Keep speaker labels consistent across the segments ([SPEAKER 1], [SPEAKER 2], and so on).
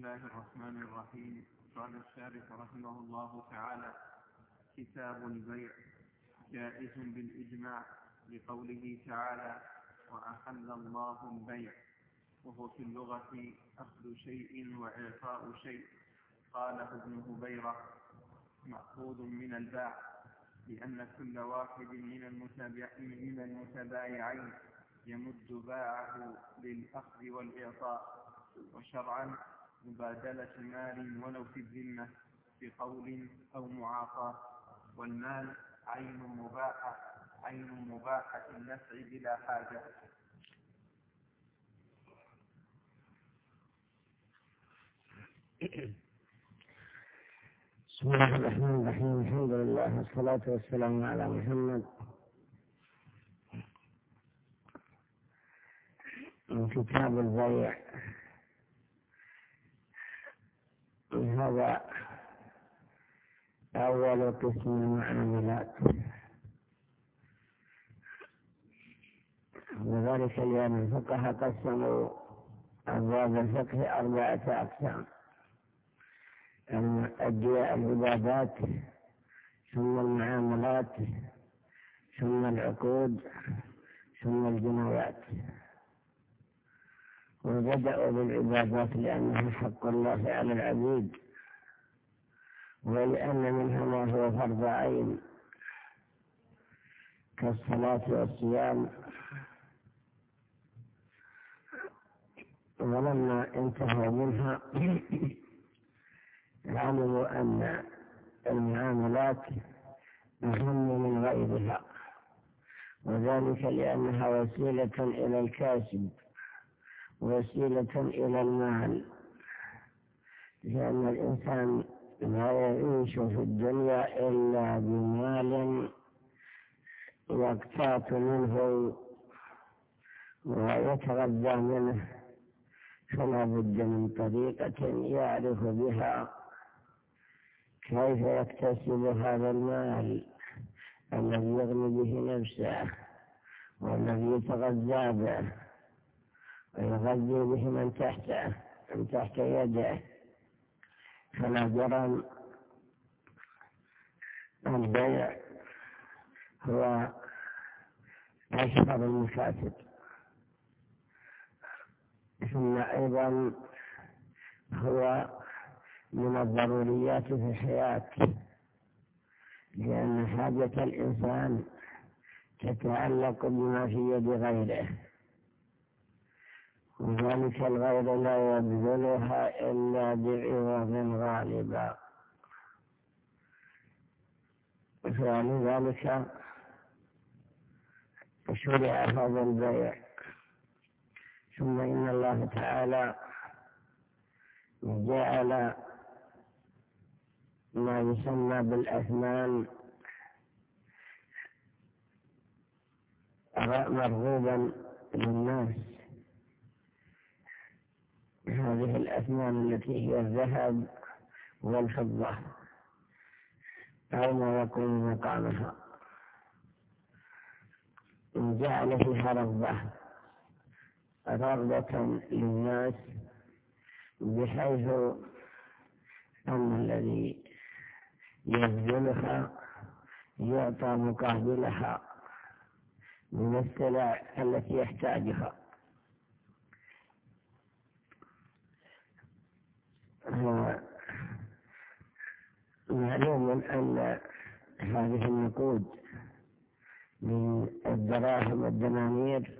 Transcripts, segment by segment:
[SPEAKER 1] الله الرحمن الرحيم. قال الشارح رحمه الله تعالى: كتاب البيع جائز بالإجماع لقوله تعالى: وأحل الله البيع، وهو في اللغة أخذ شيء وإعطاء شيء. قاله ابن هبيرة: مأخوذ من الباع، لأن كل واحد من المتبايعين يمد باعه للأخذ والإعطاء. وشرعا مبادلة مال ولو في الذمة بقول أو معاطاة، والمال عين مباحة النفع بلا حاجة.
[SPEAKER 2] بسم الله الرحمن الرحيم. الحمد لله والصلاة والسلام على محمد. كتاب البيع هذا أول قسم المعاملات، وذلك لأن الفقهاء قسموا أبواب الفقه 4 أقسام: العبادات، ثم المعاملات، ثم العقود، ثم الجنايات. وبدأوا بالعبادات لأنه حق الله على العبيد، ولأن منها ما هو فرض عين كالصلاة والصيام. ولما انتهوا منها علموا أن المعاملات أهم من غيرها، وذلك لأنها وسيلة إلى الكاسب، وسيلة إلى المال، لأن الإنسان لا يعيش في الدنيا إلا بمال يقتات منه ويتغذى منه، فلا بد من طريقة يعرف بها كيف يكتسب هذا المال الذي يغني به نفسه والذي يتغذى به ويغذي به من تحت يده. فلا جرم البيع هو أشهر المكاسب. ثم أيضا هو من الضروريات في الحياة، لأن حاجة الإنسان تتعلق بما في يد غيره، وذلك الغير لا يبذلها إلا بعوض غالبا. فلذلك شرع هذا البيع. ثم إن الله تعالى جعل ما يسمى بالأثمان مرغوبا للناس. هذه الأثمان التي هي الذهب والفضة أو ما يكون مقامها، جعل فيها رغبة للناس، بحيث أن الذي يبذلها يعطى مقابلها من السلع التي يحتاجها. معلوم أن هذه النقود من الدراهم والدنانير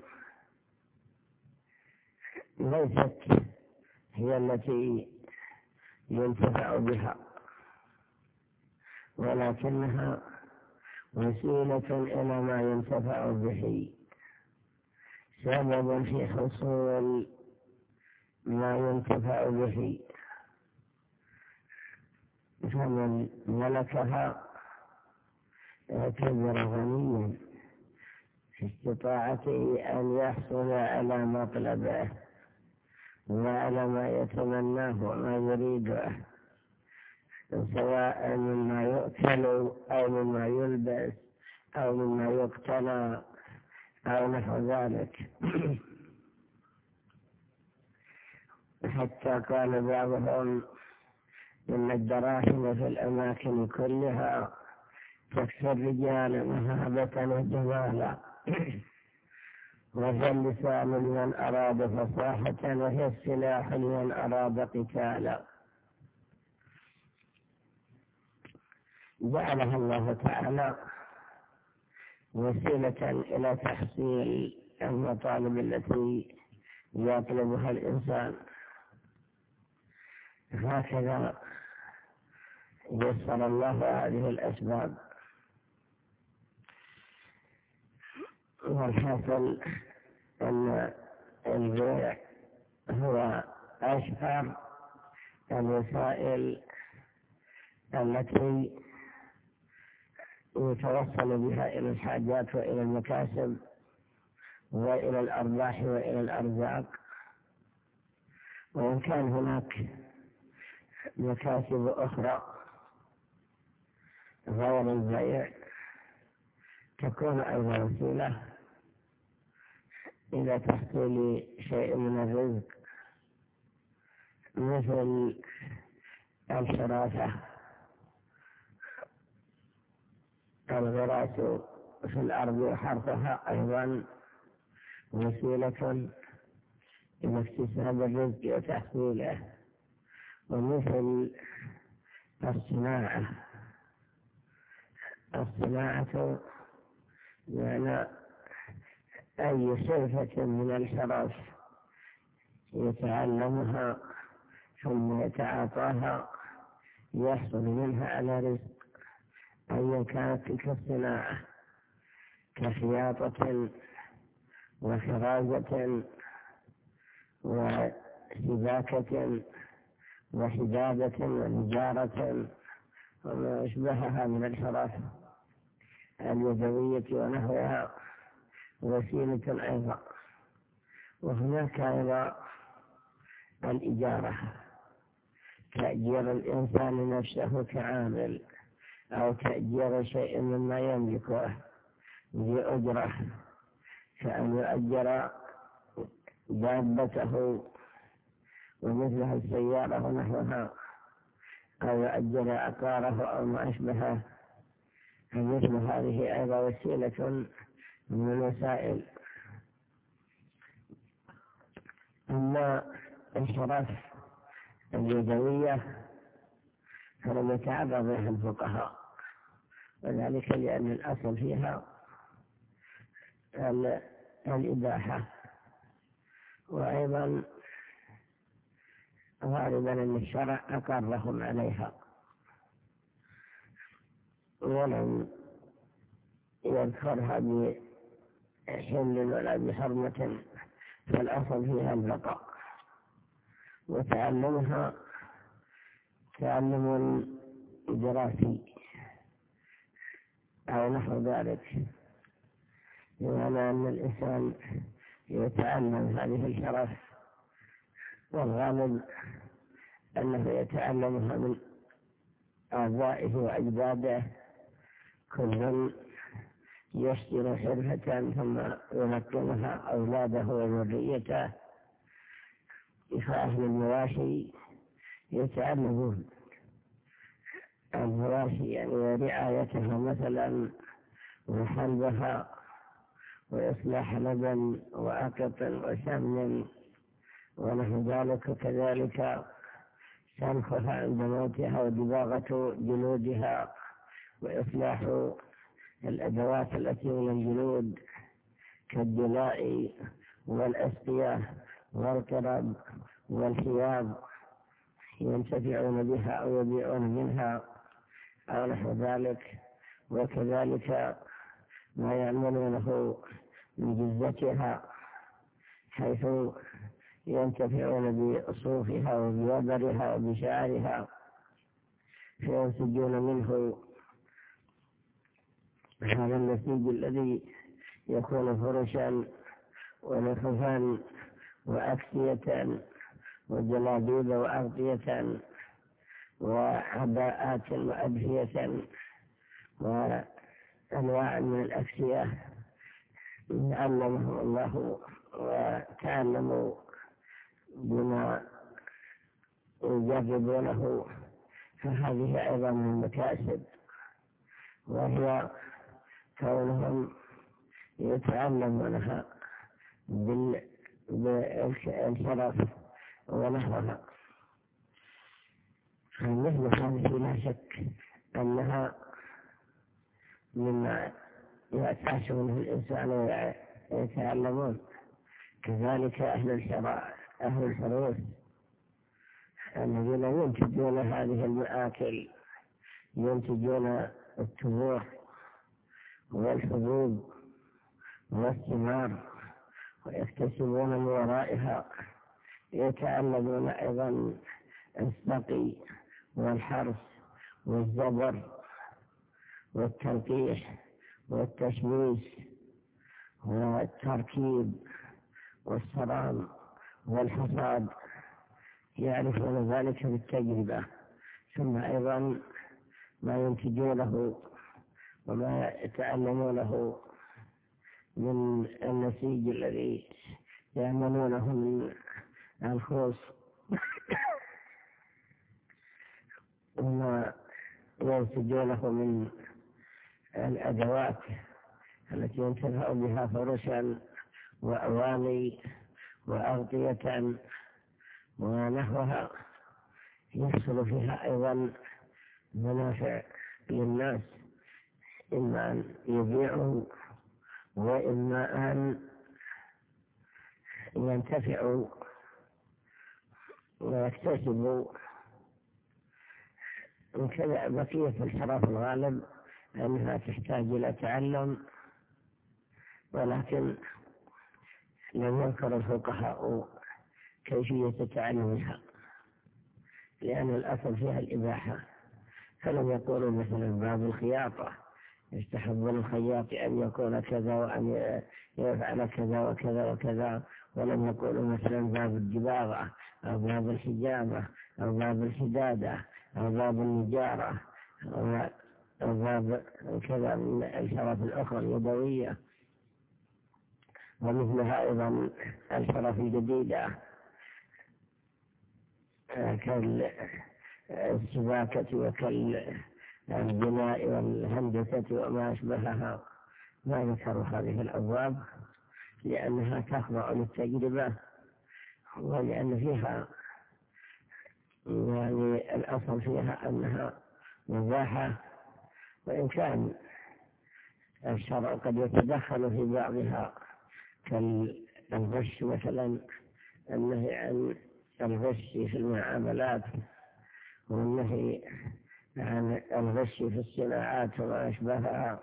[SPEAKER 2] ليست هي التي ينتفع بها، ولكنها وسيلة إلى ما ينتفع به، سبب في حصول ما ينتفع به. فمن ملكها اعتبر غنيا في استطاعته أن يحصل على مطلبه وعلى ما يتمناه وما يريده، سواء مما يؤكل أو مما يلبس أو مما يقتنى أو نحو ذلك. حتى قال بعضهم إن الدراهم في الأماكن كلها تكفي الرجال مهابة وجمالا، وهي اللسان لمن أراد فصاحة، وهي السلاح لمن أراد قتالا. جعلها الله تعالى وسيلة إلى تحصيل المطالب التي يطلبها الإنسان. هكذا يسر الله هذه الأسباب. والحاصل أن البيع هو أشهر الوسائل التي يتوصل بها إلى الحاجات وإلى المكاسب وإلى الأرباح وإلى الأرزاق. وإن كان هناك مكاسب أخرى غير البيع تكون أيضا وسيلة إلى تحصيل شيء من الرزق، مثل الحراسة، الغراس في الأرض وحرثها أيضا وسيلة إلى اكتساب الرزق وتحصيله. ومثل الصناعة يعني أي صفة من الحرف يتعلمها ثم يتعاطاها يحصل منها على رزق، أيا كانت تلك الصناعة كخياطة وخراجة وسباكة وحدادة ونجارة وما أشبهها من الحرف اليدوية ونحوها وسيلة أيضا. وهناك أيضا الإجارة، تأجير الإنسان نفسه كعامل أو تأجير شيء مما يملكه بأجرة، كأن يؤجر دابته ومثلها السيارة ونحوها، أو يؤجر عقاره أو ما أشبهه. مثل هذه أيضا وسيلة من الوسائل. أما الحرف اليدوية فلم يتعرض بها الفقهاء، وذلك لأن الأصل فيها الإباحة. وأيضا غالبا أن الشرع أقرهم عليها ولم يذكرها بحل ولا بحرمة، فالأصل فيها البقاء. وتعلمها تعلم دراسي أو نحو ذلك، بمعنى أن الإنسان يتعلم هذه الشرف، والغالب أنه يتعلمها من آبائه وأجداده، كل يشتري حرفة ثم يلقنها أولاده وذريته. فأهل المواشي يتعلمون المواشي يعني رعايتها مثلا وحلبها وإصلاح لبن وأقط وسمن ونحو ذلك، وكذلك سلخها عند موتها ودباغة جلودها وإصلاح الأدوات التي من الجلود كالدلاء والأسقية والقرب والحياض، ينتفعون بها أو يبيعون منها أو نحو ذلك. وكذلك ما يعملونه من جزتها، حيث ينتفعون بصوفها وبوبرها وبشعرها، فينسجون منه هذا النسيج الذي يكون فرشا ونخفا وأكسية وجلابيب وأغطية وعباءات وأدفية وأنواع من الأكسية. علمهم الله وتعلموا بما يجربونه، فهذه أيضا من المكاسب، وهي كونهم يتعلمونها بالشرف ونحوها. فمثل هذه لا شك أنها مما يعتاش منه الإنسان ويتعلمون. كذلك أهل الحروس الذين ينتجون هذه المآكل، ينتجون التمور والحبوب والثمار ويكتسبون من ورائها، يتعلمون أيضا السقي والحرث والزبر والتلقيح والتشميس والتركيب والصرام والحصاد، يعرفون ذلك بالتجربة. ثم أيضا ما ينتجونه وما يتعلمونه من النسيج الذي يعملونه من الخوص وما ينتجونه من الأدوات التي ينتفع بها فرشا وأواني وأغطية ونحوها، يحصل فيها أيضا منافع للناس، إما أن يبيعوا وإما أن ينتفعوا ويكتسبوا. وكذا بقية الحرف الغالب أنها تحتاج إلى تعلم، ولكن لم يذكر الفقهاء كيفية تعلمها، لأن الأصل فيها الإباحة، فلم يقولوا مثلا باب الخياطة يستحب للخياط أن يكون كذا وأن يفعل كذا وكذا وكذا، ولم يقولوا مثلا باب الدباغة أو باب الحجامة أو باب الحدادة أو باب النجارة أو باب كذا من الحرف الأخرى اليدوية. ومثلها أيضا الحرف الجديدة كالسباكة وكالبناء والهندسة وما أشبهها، ما ذكروا هذه الأبواب لأنها تخضع للتجربة، ولأن فيها يعني الأصل فيها أنها مباحة، وإن كان الشرع قد يتدخل في بعضها كالغش مثلا، النهي عن الغش في المعاملات والنهي عن الغش في الصناعات وما أشبهها،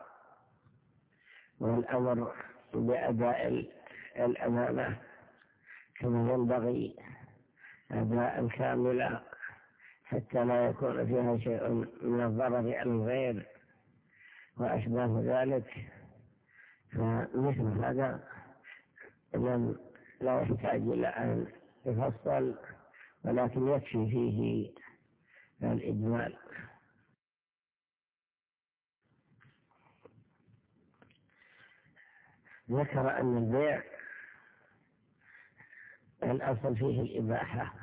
[SPEAKER 2] والأمر بأداء الأمانة كما ينبغي أداء كاملا حتى لا يكون فيها شيء من الضرر على الغير وأشباه ذلك. فمثل هذا لا يحتاج إلى أن يفصل، ولكن يكفي فيه الإجمال. ذكر أن البيع الأصل فيه الإباحة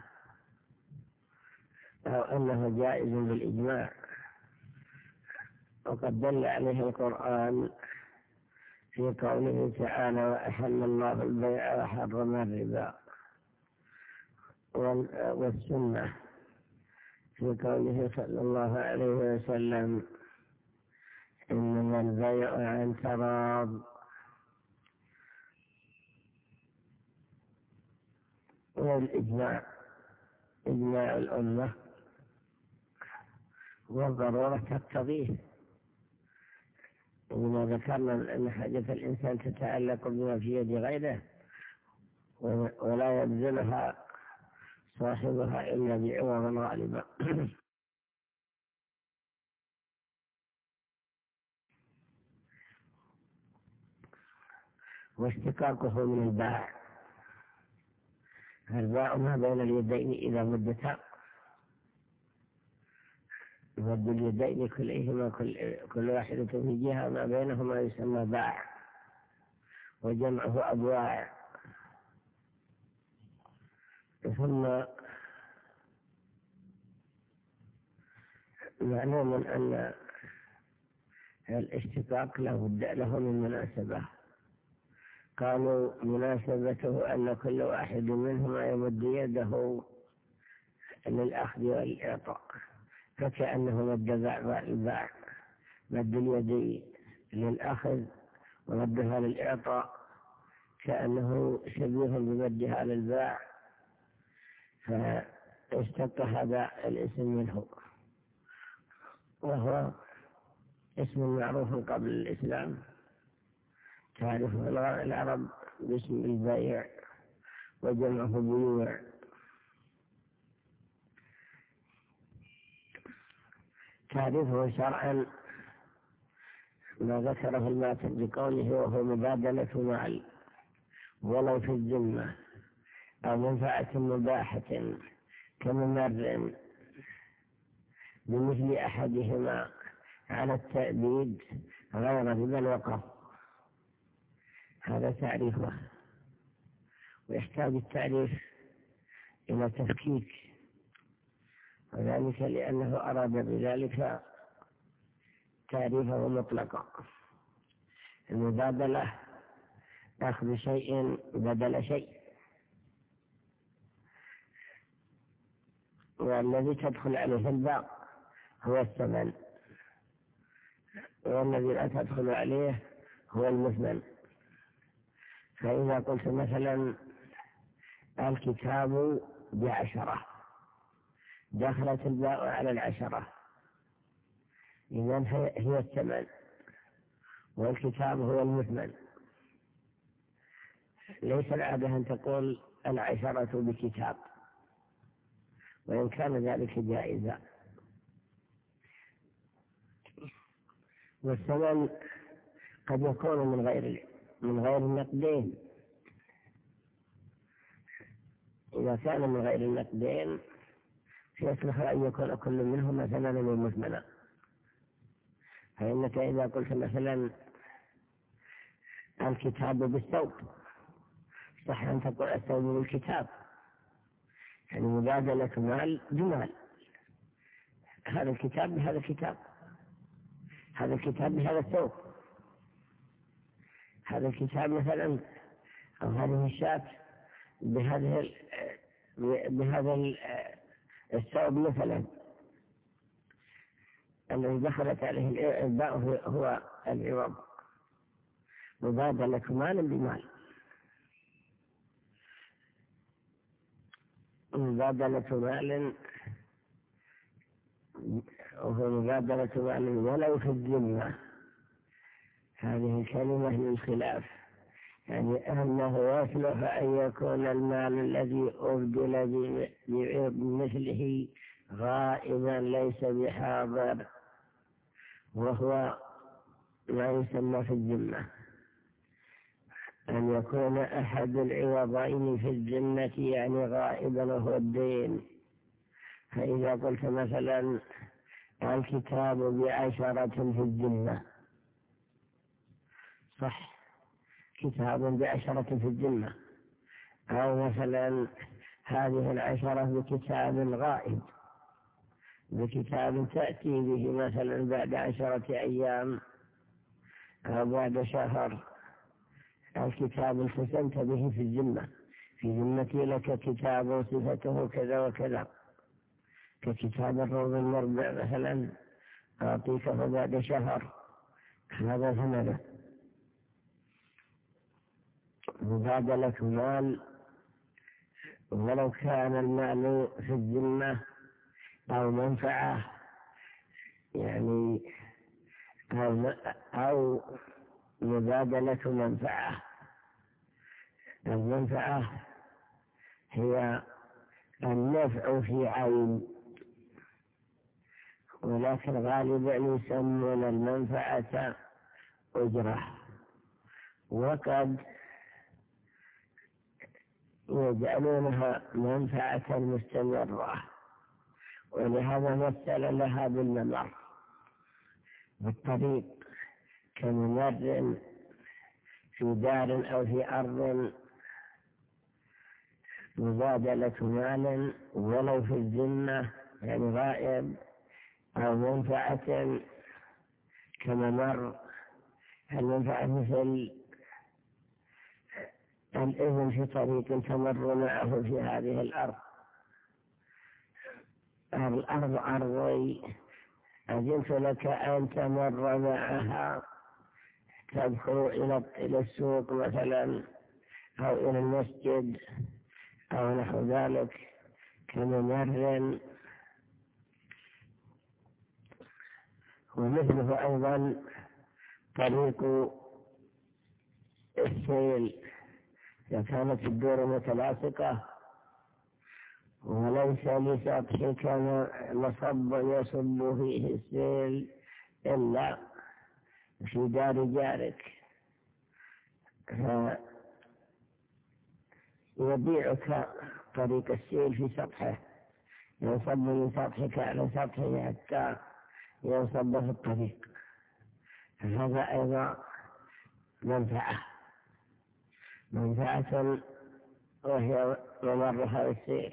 [SPEAKER 2] أو أنه جائز بالإجماع، وقد دل عليه القرآن في قوله تعالى: وأحل الله البيع وحرم الربا، والسنة في قوله صلى الله عليه وسلم: إنما البيع عن تراض. والإجماع إجماع الأمة والضرورة تقتضيه، وما ذكرنا أن حاجة الإنسان تتعلق بما في يد غيره، ولا يبذلها صاحبها إلا بعوض غالبا. واشتقاقه من الباع، الباع ما بين اليدين إذا مدتا، مد اليدين كليهما كل واحدة في جهة ما بينهما يسمى باع، وجمعه أبواع. ثم معلوم أن الاشتقاق له من مناسبة. قالوا مناسبته أن كل واحد منهما يمد يده للأخذ والإعطاء، فكأنه مد الباع، مد اليد للأخذ ومدها للإعطاء كأنه شبيه بمدها للباع، فاشتق هذا الاسم منه، وهو اسم معروف قبل الإسلام، تعرفه العرب باسم البيع وجمعه بيوع. تعرفه شرعا ما ذكره الماتن بقوله وهو مبادلة مال ولو في الذمة أو منفعة مباحة كممر بمثل أحدهما على التأبيد غير ربا الوقف. هذا تعريفه، ويحتاج التعريف إلى تفكيك، وذلك لأنه أراد بذلك تعريفه مطلقا. المبادلة أخذ شيء بدل شيء، والذي تدخل عليه الباء هو الثمن، والذي لا تدخل عليه هو المثمن. فإذا قلت مثلا الكتاب ب10، دخلت الباء على 10، إذن هي الثمن والكتاب هو المثمن. ليس العادة أن تقول 10 بكتاب، وإن كان ذلك جائزا. والثمن قد يكون من غير النقدين. إذا كان من غير النقدين فيصلح أن يكون كل منهما ثمنا ومثمنا. فإنك إذا قلت مثلا الكتاب بالثوب، صح أن تقول الثوب بالكتاب، يعني مبادلة مال بمال. هذا الكتاب بهذا الكتاب، هذا الكتاب بهذا الثوب، هذا الكتاب مثلا أو هذه الشاة بهذا الثوب مثلا الذي دخلت عليه الباء هو العوض. مبادلة مال بمال، مبادلة مال وهو مبادلة مال ولو في الذمة. هذه الكلمة للخلاف، يعني أنه يصلح أن يكون المال الذي أبدل بمثله غائبا ليس بحاضر، وهو ما يسمى في الذمة، أن يكون أحد العوضين في الذمة يعني غائبا وهو الدين. فإذا قلت مثلا الكتاب ب10 في الذمة، صح، كتاب ب10 في الذمة. أو مثلا هذه 10 بكتاب غائب، بكتاب تأتي به مثلا بعد 10 أيام أو بعد شهر. الكتاب التزمت به في الذمة، في ذمتي لك كتاب صفته كذا وكذا، ككتاب الروض المربع مثلا أعطيكه بعد شهر، هذا ثمنه. مبادلة مال ولو كان المال في الذمة أو منفعة، يعني أو مبادلة منفعة. المنفعة هي النفع في عين، ولكن غالبا يسمون المنفعة أجرة، وقد يجعلونها منفعة مستمرة، ولهذا مثل لها بالممر بالطريق، كممر في دار أو في أرض. مبادلة مال ولو في الذمة يعني غائب، أو منفعة كما مر. المنفعة مثل الإذن في طريق تمر معه في هذه الأرض. الأرض أرضي، أذنت لك أن تمر معها، تدخل إلى السوق مثلا أو إلى المسجد أو نحو ذلك كممر. ومثله أيضا طريق السيل، إذا كانت الدور متلاصقة وليس لسطح كما مصب يصب فيه السيل إلا في دار جارك، يبيعك طريق السيل في سطحه، ينصب من سطحك على سطحه حتى ينصب في الطريق. هذا أيضا منفعة وهي ممرها السيل.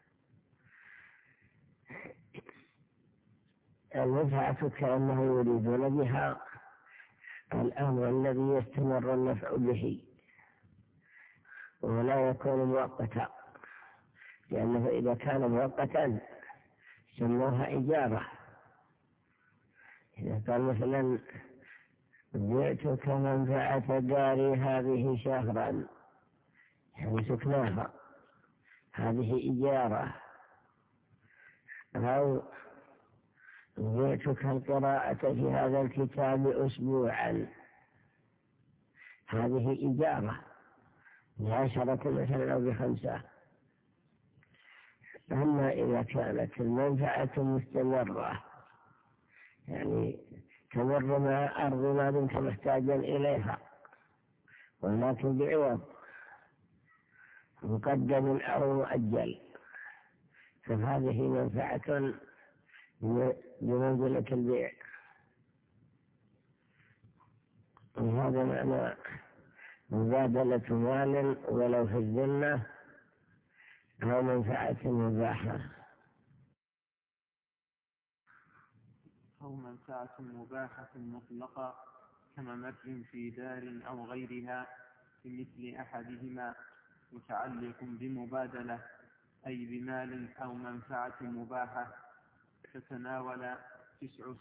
[SPEAKER 2] المنفعة كأنه يريدون بها الأمر الذي يستمر النفع به ولا يكون مؤقتا، لأنه إذا كان مؤقتا سموها إجارة. إذا قال مثلا بعتك منفعة داري هذه شهرا، يعني سكناها، هذه إجارة. أو بعتك القراءة في هذا الكتاب أسبوعا، هذه إجارة ب10 مثلا أو ب5. أما إذا كانت المنفعة مستمرة، يعني تمر مع أرض ما دمت محتاجا إليها ولكن بعوض مقدم أو مؤجل، فهذه منفعة بمنزلة البيع. وهذا معنى مبادلة مال ولو في الذمة أو منفعة مباحة.
[SPEAKER 1] أو منفعة مباحة مطلقة كممر في دار أو غيرها بمثل أحدهما متعلق بمبادلة، أي بمال أو منفعة مباحة تتناول 9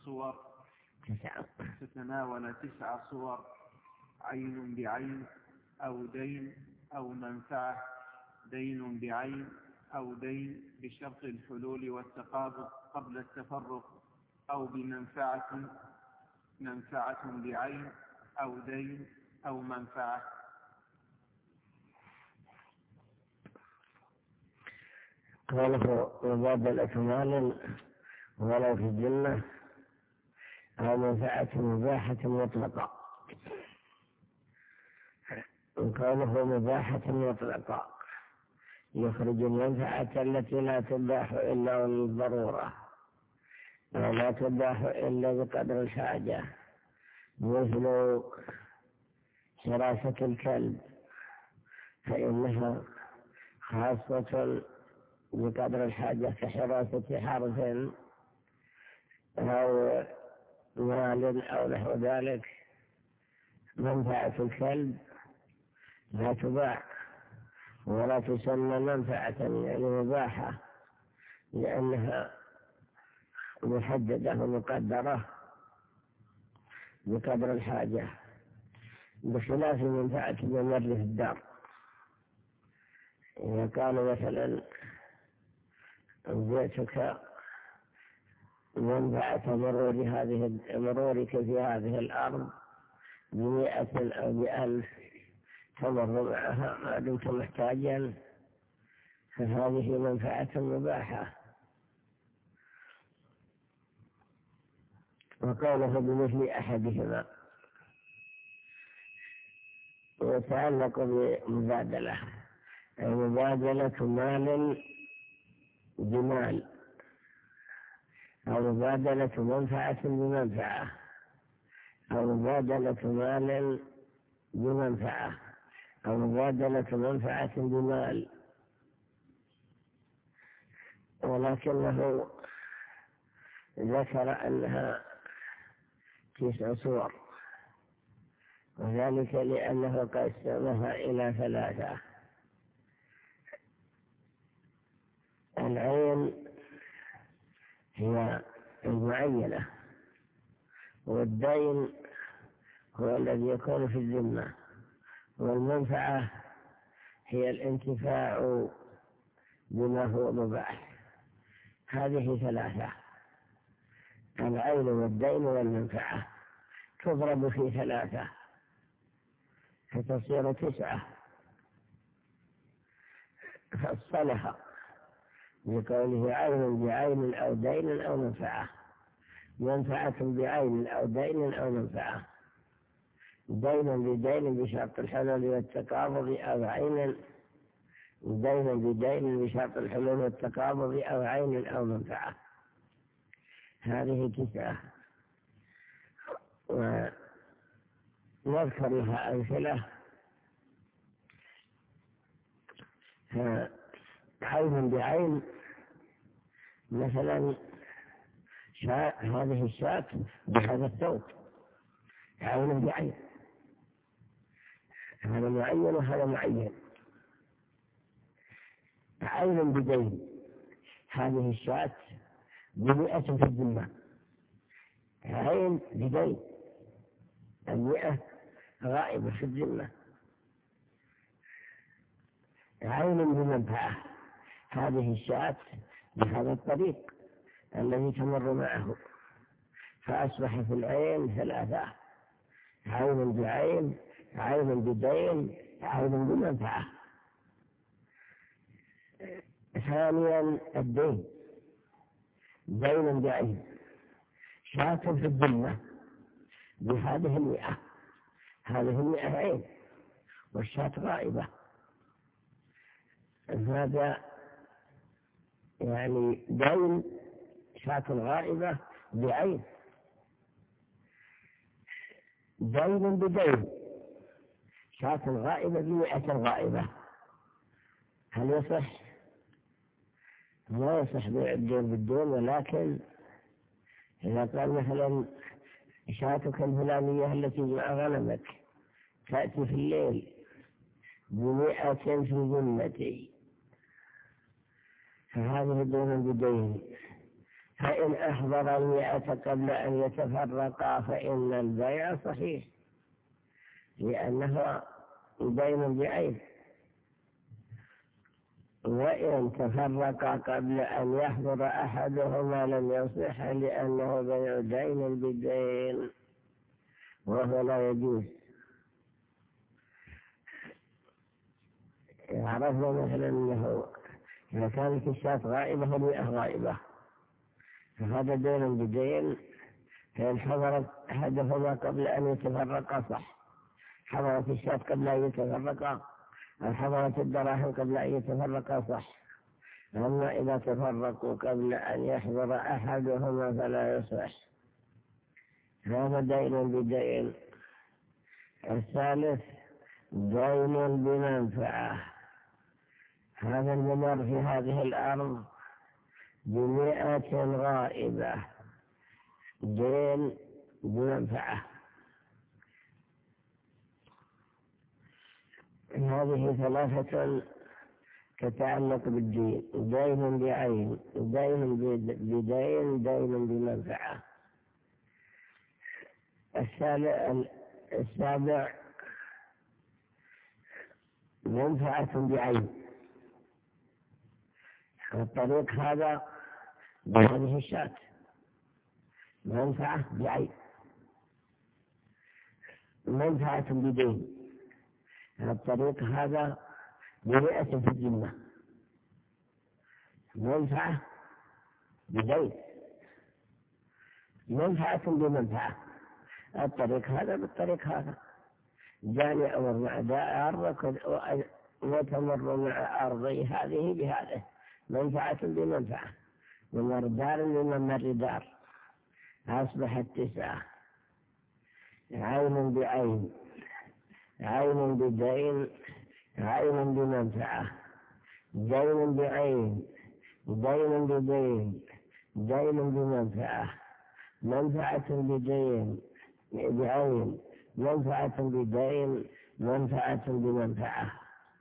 [SPEAKER 1] صور: عين بعين أو دين أو منفعة، دين بعين أو دين بشرط الحلول والتقابض قبل التفرق، أو بمنفعة بعين أو دين أو منفعة.
[SPEAKER 2] قاله مبادلة مال ولو في الذمة أو منفعة مباحة مطلقة. وقاله مباحة مطلقة يخرج المنفعة التي لا تباح إلا للضرورة ولا تباح إلا بقدر الحاجة، مثل حراسة الكلب، فإنها خاصة بقدر الحاجة كحراسة حرث أو مال أو نحو ذلك. منفعة الكلب لا تباع ولا تسمى منفعة يعني مباحة، لأنها محددة ومقدرة بقدر الحاجة، بخلاف منفعة الممر في الدار. إذا كان مثلا بيتك منفعة مرورك في هذه الأرض ب100 أو ب1000 تمر معها ما دمت محتاجا، فهذه منفعة مباحة. وقوله بمثل أحدهما يتعلق بمبادلة، أي مبادلة مال بمال، أو مبادلة منفعة بمنفعة، أو مبادلة مال بمنفعة، أو مبادلة منفعة بمال. ولكنه ذكر أنها 9 صور، وذلك لأنه قسمها إلى 3. العين هي المعينة، والدين هو الذي يكون في الذمة، والمنفعة هي الانتفاع بما هو مباح. هذه 3: العين والدين والمنفعة، تضرب في 3 فتصير 9. فصلها بقوله عين بعين أو دين أو منفعة، منفعة بعين أو دين أو منفعة، دين بدين بشرط الحلول والتقابض أو عين، دين بدين بشرط الحلول والتقابض أو عين أو منفعة. هذه 9، ونذكر لها أمثلة. عين بعين، مثلا هذه الشاة بهذا الثوب، عين بعين، هذا معين وهذا معين. عين بدين، هذه الشاة ب100 في الذمة، عين بدين، 100 غائبة في الذمة. عين بمنفعة، هذه الشاة بهذا الطريق الذي تمر معه، فأصبح في العين 3: عين بعين، عين بدين، عين بمنفعة. ثانيا الدين، دين بعين، شاة في الذمة بهذه 100، هذه 100 عين والشاة غائبة. هذا يعني دين، شاة غائبة بعين، دين بدين، شاة غائبة ب100 غائبة. هل يصح؟ لا يصح بيع الدين بالدين، ولكن إذا قال مثلا شاتك الفلانية التي مع غنمك تأتي في الليل ب100 في ذمتي، فهذه دين بدين، فإن أحضر 100 قبل أن يتفرقا فإن البيع صحيح، لأنه دين بعين. وإن تفرقا قبل أن يحضر أحدهما لم يصح، لأنه بيع دين بدين وهو لا يجوز. عرفنا مثلا أنه إذا كانت الشاة غائبة و100 غائبة، فهذا دين بدين، فإن حضرت أحدهما قبل أن يتفرقا صح، حضرت الشاة قبل أن يتفرقا، أو حضرت الدراهم قبل أن يتفرقا صح. أما إذا تفرقوا قبل أن يحضر أحدهما فلا يصح، هذا دين بدين. الثالث دين بمنفعة، هذا الممر في هذه الأرض ب100 غائبة، دين بمنفعة. هذه 3 تتعلق بالدين: دين بعين، دين بدين، دين بمنفعة. السابع منفعة بعين، الطريق هذا بهذه الشاة منفعة بعين. منفعة بدين، الطريق هذا ب100 في الذمة، منفعة بدين، منفعة بمنفعة، الطريق هذا بالطريق هذا، جاني أمر مع دار وتمر مع أرضي هذه بهذه، منفعة بمنفعة، ممر دار بممر دار، أصبحت 9: عين بعين، عين بدين، عين بمنفعة، دين بعين، دين بدين، دين بمنفعة، منفعة بدين بعين، منفعة بدين، منفعة بمنفعة،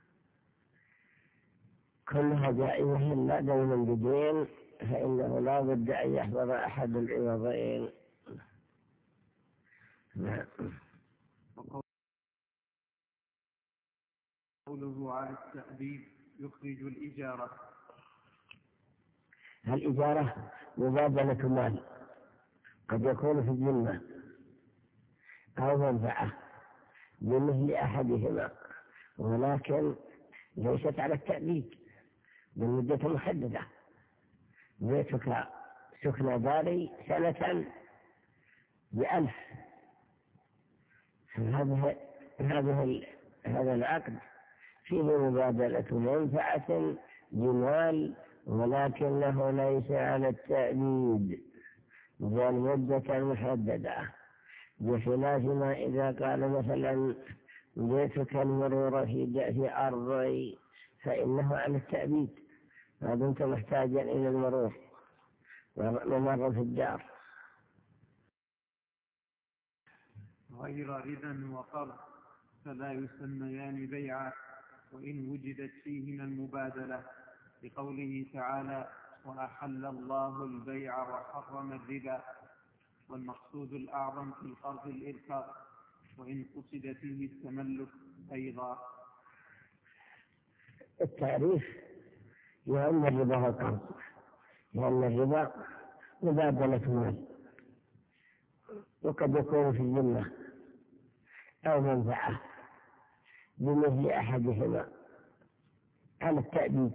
[SPEAKER 2] كلها جائزة إلا دين بدين، فإنه لا بد أن يحضر أحد العوضين.
[SPEAKER 1] قوله على التأديب يخرج الإجارة.
[SPEAKER 2] الإجارة مبادلة مال، قد يكون في الذمة أو منفعة بمثل أحدهما، ولكن ليست على التأبيد بمدة محددة. بيتك سكن داري سنة ب1,000، هذا العقد فيه مبادلة منفعة بمال، ولكنه ليس على التأبيد بل مدة محددة، بخلاف ما إذا قال مثلا بيتك المرور في أرضي، فإنه على التأبيد ما دمت محتاجا إلى المرور ومر في الدار.
[SPEAKER 1] غير ربا وقرض فلا يسميان بيعا وإن وجدت فيهما المبادلة، لقوله تعالى: وأحل الله البيع وحرم الربا. والمقصود الأعظم في القرض الإرفاق، وإن قصد فيه التملك أيضا.
[SPEAKER 2] التعريف يهم الربا والقرض، لأن الربا مبادلة مال، وقد يكون في الذمة أو منفعة بمثل أحدهما على التأبيد،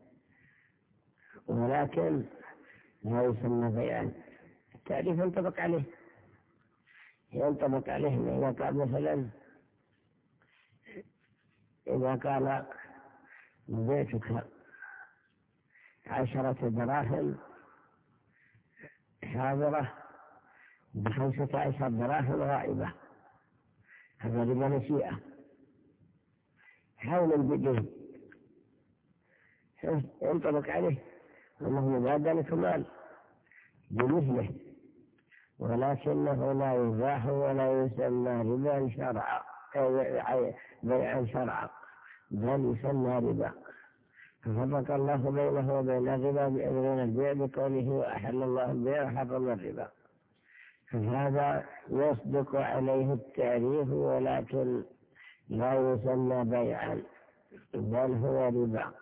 [SPEAKER 2] ولكن لا يسمى بيعا. التعريف ينطبق عليه إذا قال مثلا إذا قال بيتك 10 دراهم حاضرة ب15 دراهم غائبة، هذا ربا نسيئة حول البدين، ينطبق عليه أنه مبادلة مال بمثله، ولكنه لا يباح ولا يسمى ربا شرعا بيعا شرعا، بل يسمى ربا. ففرق الله بينه وبين الربا بأمرين البيع بقوله: وأحل الله البيع وحرم الربا. فهذا يصدق عليه التعريف، ولكن لا يسمى بيعا بل هو ربا.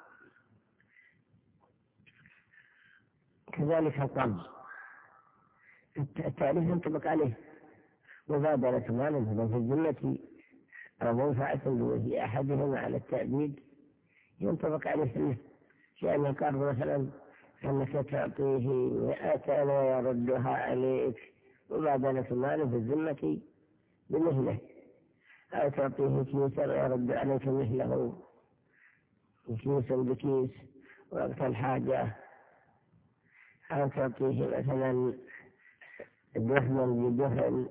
[SPEAKER 2] كذلك القرض التعريف ينطبق عليه مبادلة مال في الذمة أو منفعة في أحدهما على التأبيد، ينطبق عليه شأن القرض مثلا أنك تعطيه 100 ويردها عليك، مبادلة مال في الذمة بمثله، أو تعطيه كيسا ويرد عليك مثله كيسا بكيس وقت الحاجة، أو تعطيه مثلا دهنا بدهن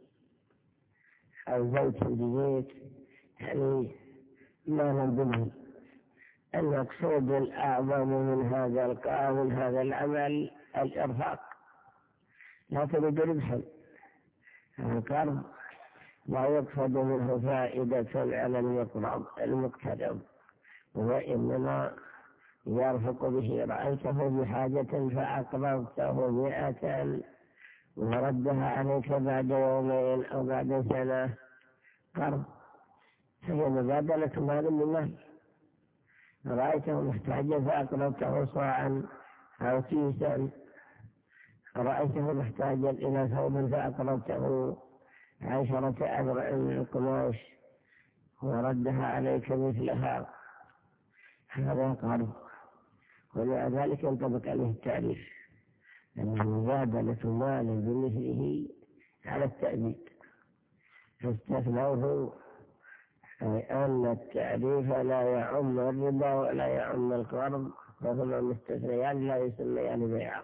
[SPEAKER 2] أو زيت بزيت، يعني مالا بمال. المقصود الأعظم من هذا العمل الإرفاق، لا تريد ربحا. القرض لا يقصد منه فائدة على المقترض، وإنما يرفق به. رأيته بحاجة فأقرضته 100 وردها عليك بعد يومين أو بعد سنة، قرض، هي مبادلة مال بمال. رأيته محتاجا فأقرضته صاعا أو كيسا، رأيته محتاجا إلى ثوب فأقرضته 10 أذرع من القماش وردها عليك مثلها، هذا قرض. ومع ذلك ينطبق عليه التعريف أنه مبادلة مال بمثله على التأبيد، فاستثنوه أن التعريف لا يعم الربا ولا يعم القرض، وهما مستثنيان لا يسميان بيعا.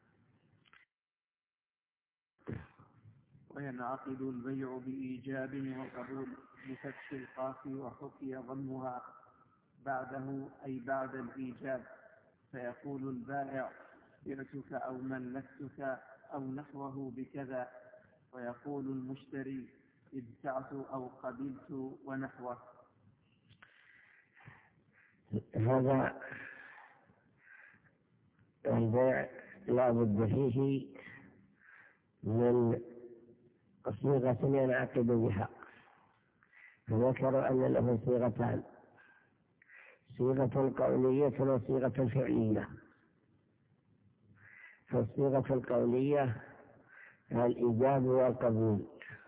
[SPEAKER 1] وينعقد البيع بإيجاب وقبول بفتح القاف وحكي ضمها بعده أي بعد الإيجاب، فيقول البائع: بعتك أو ملكتك أو نحوه بكذا، ويقول المشتري ابتعت أو قبلت ونحوه.
[SPEAKER 2] هذا البيع لا بد فيه من صيغة ينعقد بها. فذكروا أن له صيغتان: صيغة قولية وصيغة فعلية. فالصيغة القولية الإيجاب والقبول.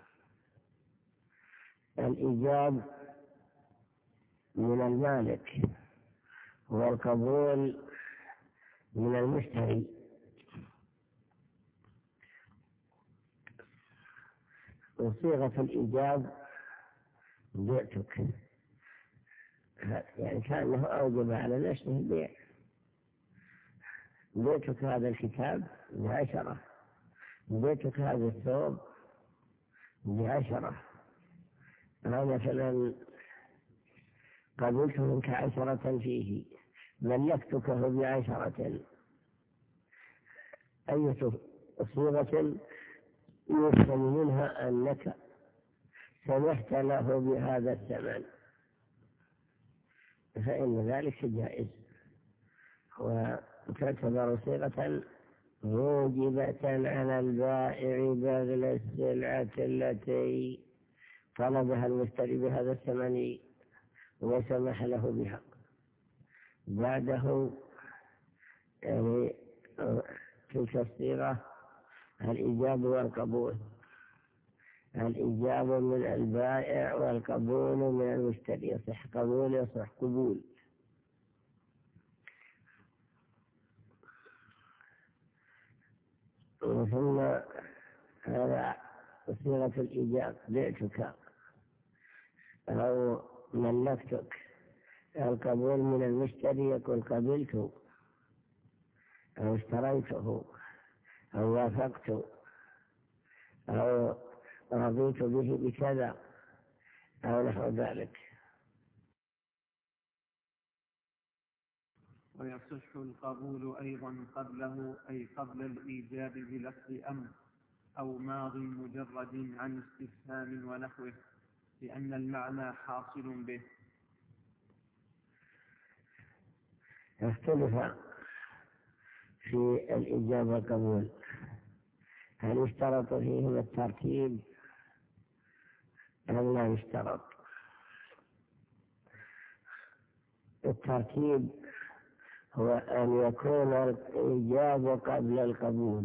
[SPEAKER 2] الإيجاب من المالك والقبول من المشتري. وصيغة الإيجاب بعتك، يعني كأنه أوجب على نفسه البيع. بعتك هذا الكتاب ب10، بعتك هذا الثوب ب10. أنا مثلا قبلت منك 10 فيه، ملكتكه ب10. أي صيغة يفهم منها أنك سمحت له بهذا الثمن، فإن ذلك جائز، وتعتبر صيغة موجبة على البائع بذل السلعة التي طلبها المشتري بهذا الثمن وسمح له بها. بعده يعني تلك الصيغة الإيجاب والقبول. الإيجاب من البائع والقبول من المشتري. يصح قبول يصح قبول. ثم هذا صيغة الإيجاب: بعتك أو ملكتك. القبول من المشتري يقول قبلت أو اشتريته أو وافقت أو رضيت به بكذا أو نحو ذلك.
[SPEAKER 1] ويصح القبول أيضا قبله، أي قبل الإيجاب بلفظ أمر أو ماض مجرد عن استفهام ونحوه، لأن المعنى حاصل به.
[SPEAKER 2] اختلف في الإيجاب والقبول، هل يشترط فيهما الترتيب أم لا يشترط؟ الترتيب هو أن يكون الإيجاب قبل القبول،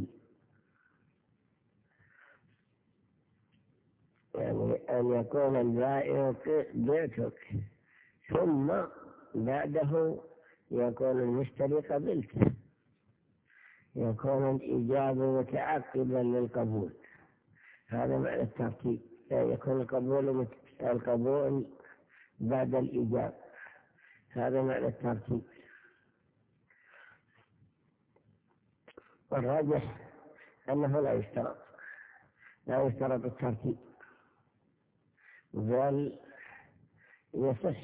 [SPEAKER 2] يعني أن يكون البائع بعتك ثم بعده يكون المشتري قبلته، يكون الإيجاب متعقبا للقبول. هذا معنى الترتيب، يكون القبول بعد الإيجاب. هذا معنى الترتيب. والراجح أنه لا يشترط الترتيب، بل يصح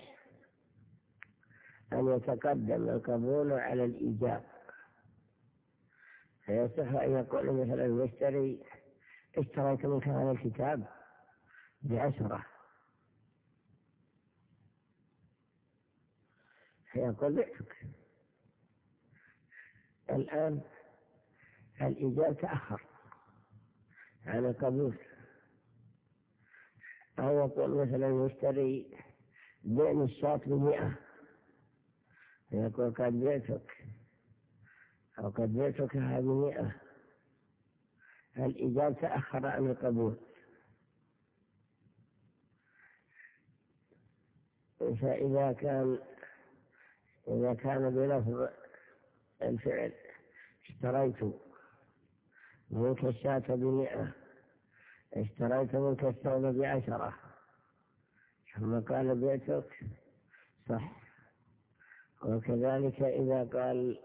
[SPEAKER 2] أن يتقدم القبول على الإيجاب. فيصح أن يقول مثلا المشتري اشتريت منك هذا الكتاب ب10، فيقول بعتك. الآن الإيجاب تأخر عن القبول. أو يقول مثلا المشتري بعني الشاة ب100، فيقول قد بعتك أو قد بعتك هذه 100. الإيجاب تأخر عن القبول. فإذا كان بلفظ الفعل اشتريت منك الشاة ب100، اشتريت منك الثوب ب10، ثم قال بعتك، صح. وكذلك إذا قال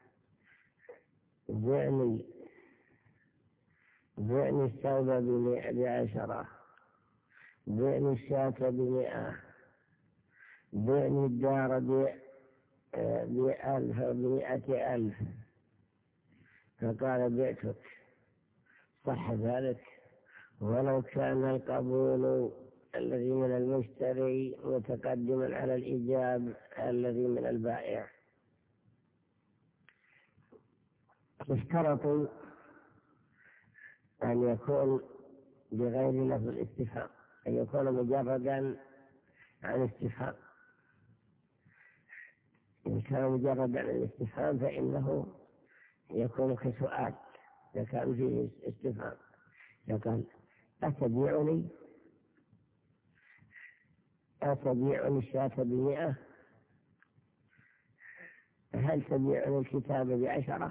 [SPEAKER 2] بعني الثوب ب10، بعني الشاة ب100، بعني الدار ب1,000 ب100,000، فقال بعتك، صح ذلك ولو كان القبول الذي من المشتري متقدما على الإيجاب الذي من البائع. اشترطوا أن يكون بغير لفظ الاستفهام، أن يكون مجردا عن استفهام. إن كان مجردا عن الاستفهام فإنه يكون كسؤال، إذا كان فيه استفهام. يقول أتبيعني الشاة ب100؟ هل تبيعني الكتاب ب10؟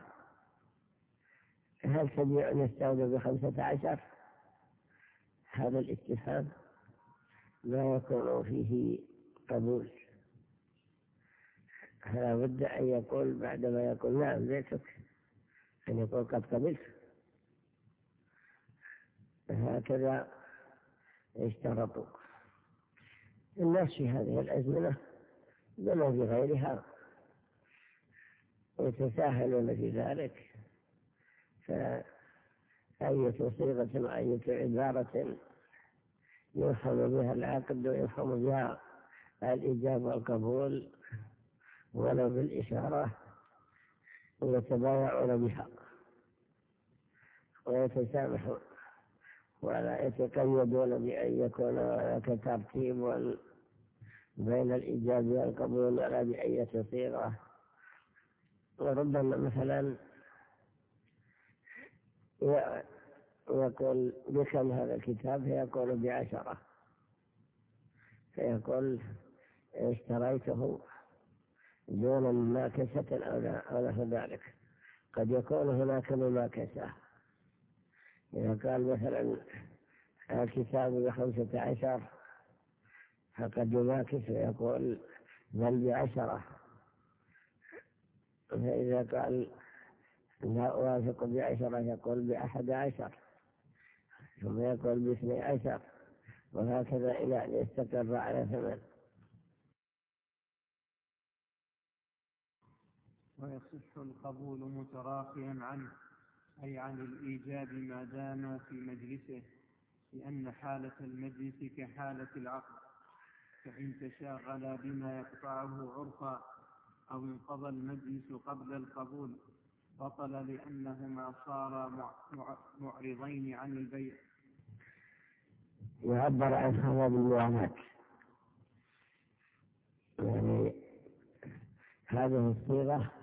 [SPEAKER 2] هل تبيعني الثوب ب15؟ هذا الاستفهام لا يكون فيه قبول، فلا بد أن يقول بعدما يقول نعم بعتك أن يقول قد قبلت. هكذا اشترطوا. الناس في هذه الأزمنة بل في غيرها يتساهلون في ذلك، فأية صيغة وأية عبارة يفهم بها العقد ويفهم بها الإجابة والقبول ولو بالإشارة يتبايعون بها ويتسامحون، ولا يتقيدون بأن يكون هناك ترتيب بين الإيجاب والقبول ولا بأية صيغة. وربما مثلا يقول بكم هذا الكتاب فيقول ب10، فيقول اشتريته دون مماكسة أو نحو ذلك. قد يكون هناك مماكسة، إذا قال مثلا الكتاب ب15 فقد يماكس ويقول بل ب10. فإذا قال لا أوافق ب10 يقول ب11، ثم يقول ب12، وهكذا إلى أن يستقر على 8.
[SPEAKER 1] ويصح القبول متراخيا عنه، أي عن الإيجاب ما دام في مجلسه، لأن حالة المجلس كحالة العقد، فإن تشاغل بما يقطعه عرفا أو انقضى المجلس قبل القبول بطل، لأنهما صارا معرضين عن البيع.
[SPEAKER 2] يعبر عن هذا بالمعاملات، يعني هذه الصيغة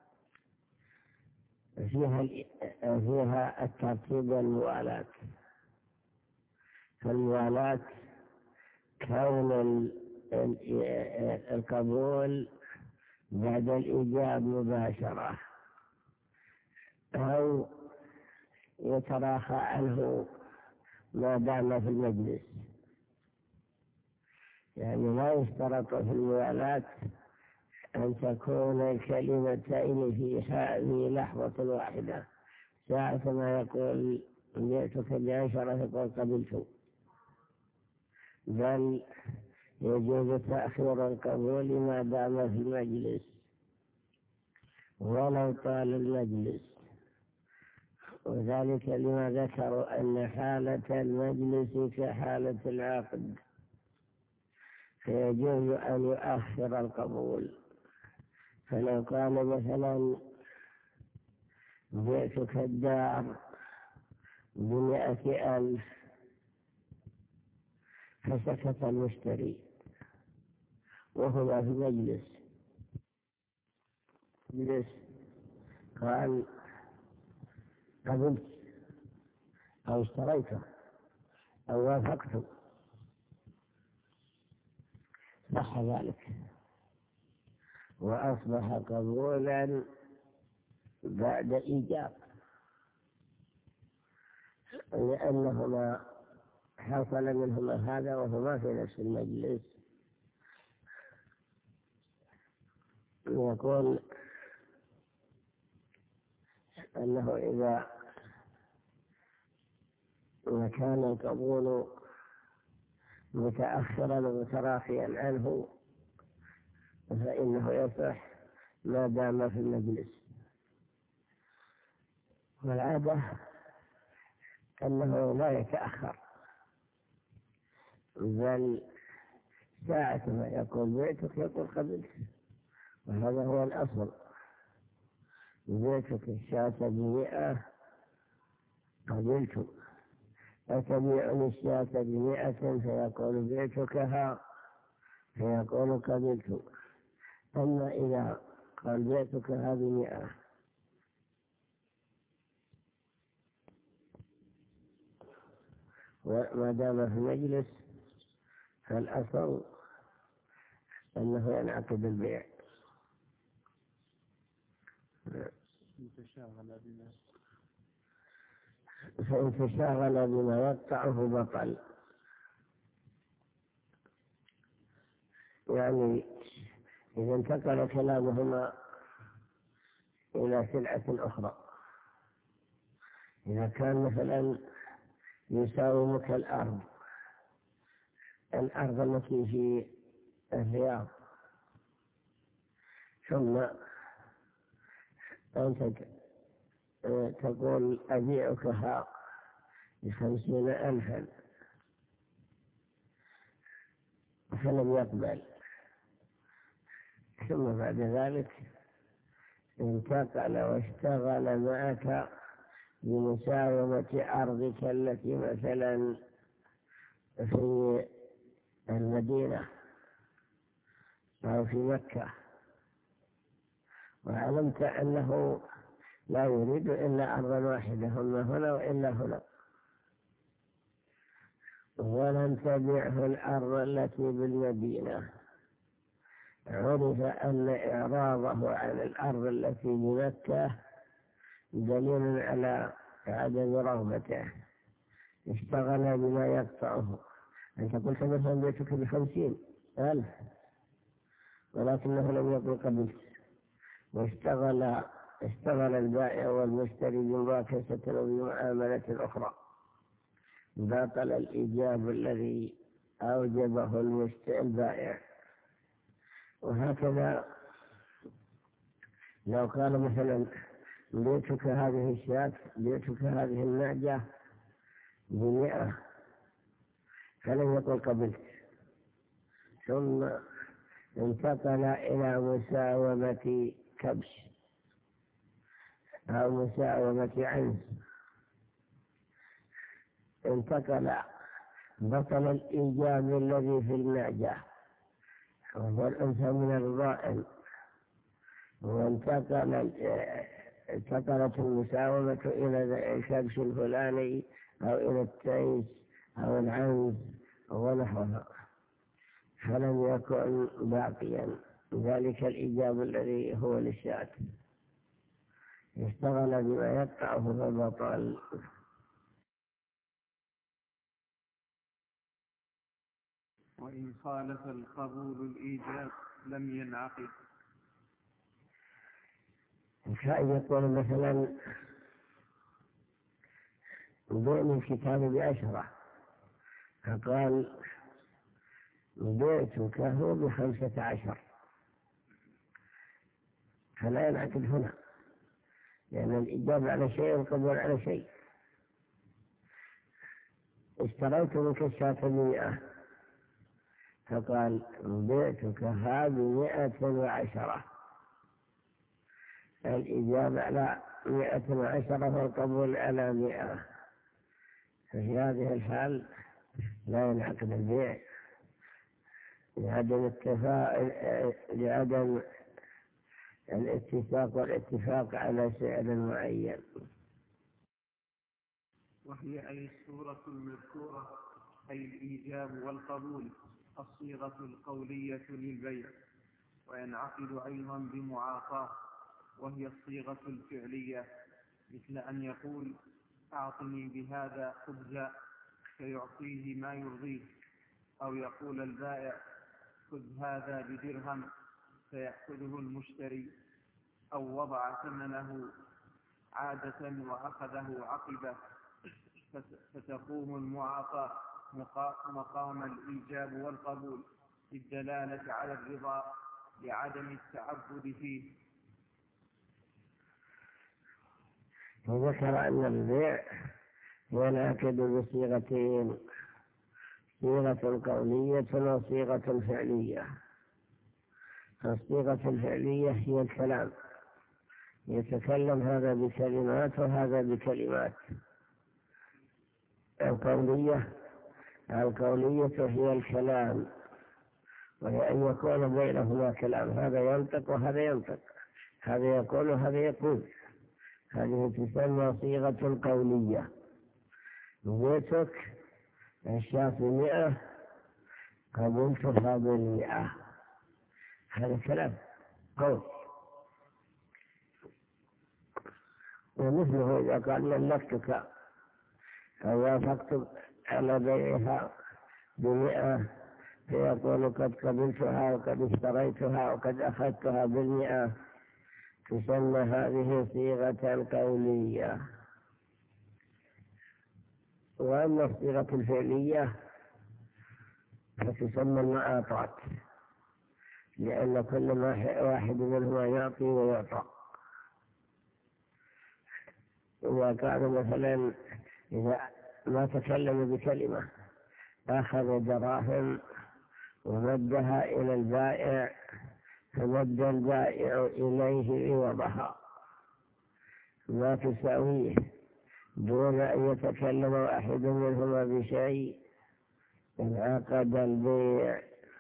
[SPEAKER 2] فيها الترتيب والموالاة. فالموالاة كون القبول بعد الإيجاب مباشرة، أو يتراخى عنه ما دام في المجلس. يعني لا يشترط في الموالاة أن تكون الكلمتين في لحظة واحدة، ساعة ما يقول جئتك ب10 يقول قبلت، بل يجوز تأخير القبول ما دام في المجلس ولو طال المجلس. وذلك لما ذكروا أن حالة المجلس كحالة العقد، فيجوز أن يؤخر القبول. فلو قال مثلا جئتك الدار ب100,000 فسكت المشتري وهو في مجلس قال قبلت أو اشتريته أو وافقته، صح ذلك وأصبح قبولا بعد إيجاب، لأنهما حصل منهما هذا وهما في نفس المجلس. يقول أنه إذا كان القبول متأخرا ومتراخيا عنه فإنه يصح ما دام في المجلس. والعادة أنه لا يتأخر، بل ساعة ما يقول بيتك يقول قبلت، وهذا هو الأصل. بيتك الشاة ب100 قبلت، فتبيعني الشاة ب100 فيقول بيتكها فيقول قبلت. أما إذا قال بيتكها ب100 وما دام في مجلس فالأصل أنه ينعقد البيع. فإن تشاغل بما يقطعه بطل، يعني إذا انتقل كلامهما إلى سلعة أخرى، إذا كان مثلا يساومك الأرض التي في الرياض، ثم أنت تقول أبيعكها ب50,000 فلم يقبل، ثم بعد ذلك انتقل واشتغل معك بمساومة أرضك التي مثلا في المدينة أو في مكة، وعلمت أنه لا يريد إلا أرضا واحدة، هما هنا وإلا هنا، ولم تبعه الأرض التي بالمدينة، عرف أن إعراضه عن الأرض التي بمكة دليل على عدم رغبته، اشتغل بما يقطعه. أنت قلت مثلا بيتك ب50,000 ولكنه لم يقل قبلت، اشتغل البائع والمشتري بمراكسة وبمعاملة أخرى، باطل الإيجاب الذي أوجبه البائع. وهكذا لو قال مثلا بيتك هذه الشاة، بيتك هذه النعجة ب100 فلم يقل قبلت، ثم انتقل إلى مساومة كبش أو مساومة عنز، انتقل بطل الإيجاب الذي في النعجة وهو الأنثى من الضائن، انتقلت المساومة إلى الكبش الفلاني أو إلى التيس أو العنز ونحوها، فلم يكن باقيا ذلك الإيجاب الذي هو للشاة، اشتغل بما يقطعه فبطل.
[SPEAKER 1] وإن خالف القبول الإيجاب لم ينعقد.
[SPEAKER 2] كأن يقول مثلا بيعني الكتاب ب10 فقال بيتك هو ب15 فلا ينعقد هنا، لأن الإجابة على شيء والقبول على شيء. اشتريت منك الشاة ب100 فقال بيتك هذه ب110، الإجابة على 110 والقبول على 100، ففي هذه الحال لا ينعقد البيع لعدم الاتفاق والاتفاق على سعر معين.
[SPEAKER 1] وهي أي الصورة المذكورة أي الإيجاب والقبول الصيغة القولية للبيع، وينعقد أيضا بمعاطاة وهي الصيغة الفعلية، مثل أن يقول أعطني بهذا خبزا فيعطيه ما يرضيه، أو يقول البائع خذ هذا ب1 فيأخذه المشتري، أو وضع ثمنه عادة وأخذه عقبه، فتقوم المعاطاة مقام الإيجاب والقبول للدلالة على الرضا لعدم التعبد فيه.
[SPEAKER 2] وذكر أن البيع ينعقد بصيغتين: صيغة قولية وصيغة فعلية. الصيغة الفعلية هي الكلام، يتكلم هذا بكلمات وهذا بكلمات. القولية هي الكلام، وهي أن يكون بينهما كلام، هذا ينطق وهذا ينطق، هذا يقول وهذا يقول. هذه تسمى صيغة قولية. بيتك الشاة 100 قبلتها ب100، هذا كلام قول. ومثله إذا قال ملكتك أو وافقت على بيعها ب100، فيقول قد قبلتها وقد اشتريتها وقد أخذتها ب100، تسمى هذه صيغة قولية. وأما الصيغة الفعلية فتسمى المعاطات، لأن كل واحد منهما يعطي ويعطى. إذا كان مثلا إذا ما تكلم بكلمة أخذ دراهم ومدها إلى البائع، فمد البائع إليه عوضها ما تساويه دون أن يتكلم واحد منهما بشيء، انعقد البيع.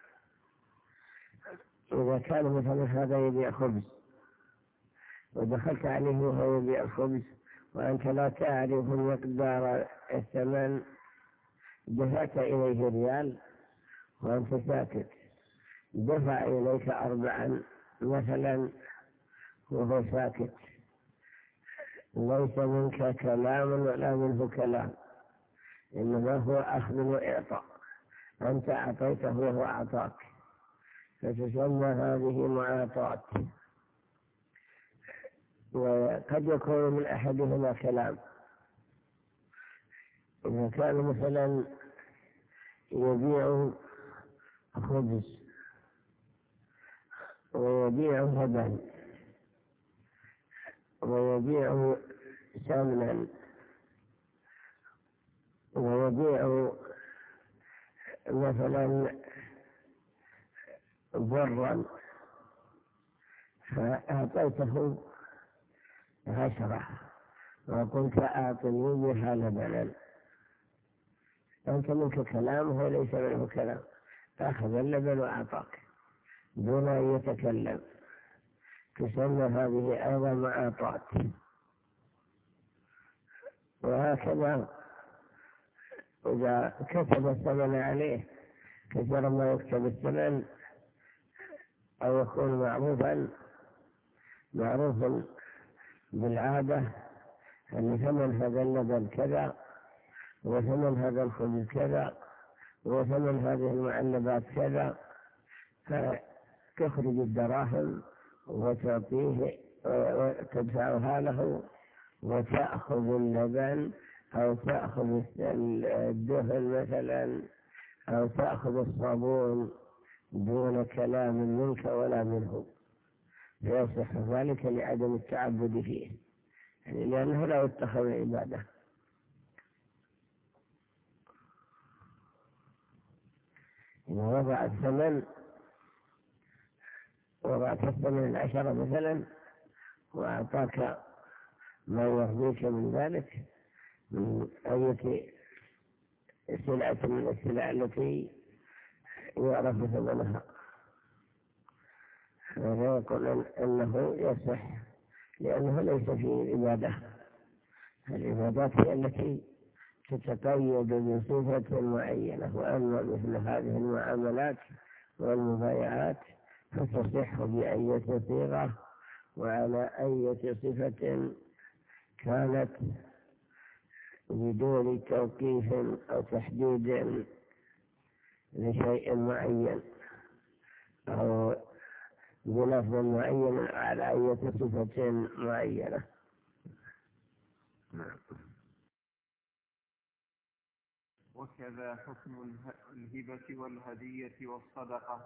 [SPEAKER 2] إذا كان مثلا هذا يبيع خبز ودخلت عليه وهو يبيع الخبز وأنت لا تعرف مقدار الثمن، دفعت إليه ريال وأنت ساكت، دفع إليك 4 مثلا وهو ساكت، ليس منك كلام ولا منه كلام، إنما هو أخذ وإعطاء، أنت أعطيته وهو أعطاك، فتسمى هذه معاطات. وقد يكون من أحدهما كلام. إذا كان مثلا يبيع خبز ويبيع لبن ويبيع سمنا ويبيع مثلا برا، فأعطيته 10 وقلت أعطني بها لبنا، أنت منك كلام وهو ليس منه كلام، أخذ اللبن وأعطاك دون أن يتكلم، تسمى هذه أيضا معاطات. وهكذا إذا كتب الثمن عليه، كثيرا ما يكتب الثمن أو يكون معروفا بالعادة أن ثمن هذا اللبن كذا، وثمن هذا الخبز كذا، وثمن هذه المعلبات كذا، فتخرج الدراهم وتعطيه وتدفعها له، وتأخذ اللبن أو تأخذ الدهن مثلا أو تأخذ الصابون دون كلام منك ولا منه، فيصح ذلك لعدم التعبد فيه، يعني لأنه لا يتخذ عبادة. إذا وضعت الثمن 10 مثلا وأعطاك ما يرضيك من ذلك من أي سلعة من السلع التي يعرف ثمنها، فيقول أنه يصح، لأنه ليس فيه عبادة. العبادات هي التي تتقيد بصفة معينة، وأما مثل هذه المعاملات والمبايعات فتصح بأية صيغة وعلى أية صفة كانت بدون توقيف أو تحديد لشيء معين أو بلفظ معين على أية صفة معينة.
[SPEAKER 1] وكذا حكم الهبة والهدية والصدقة.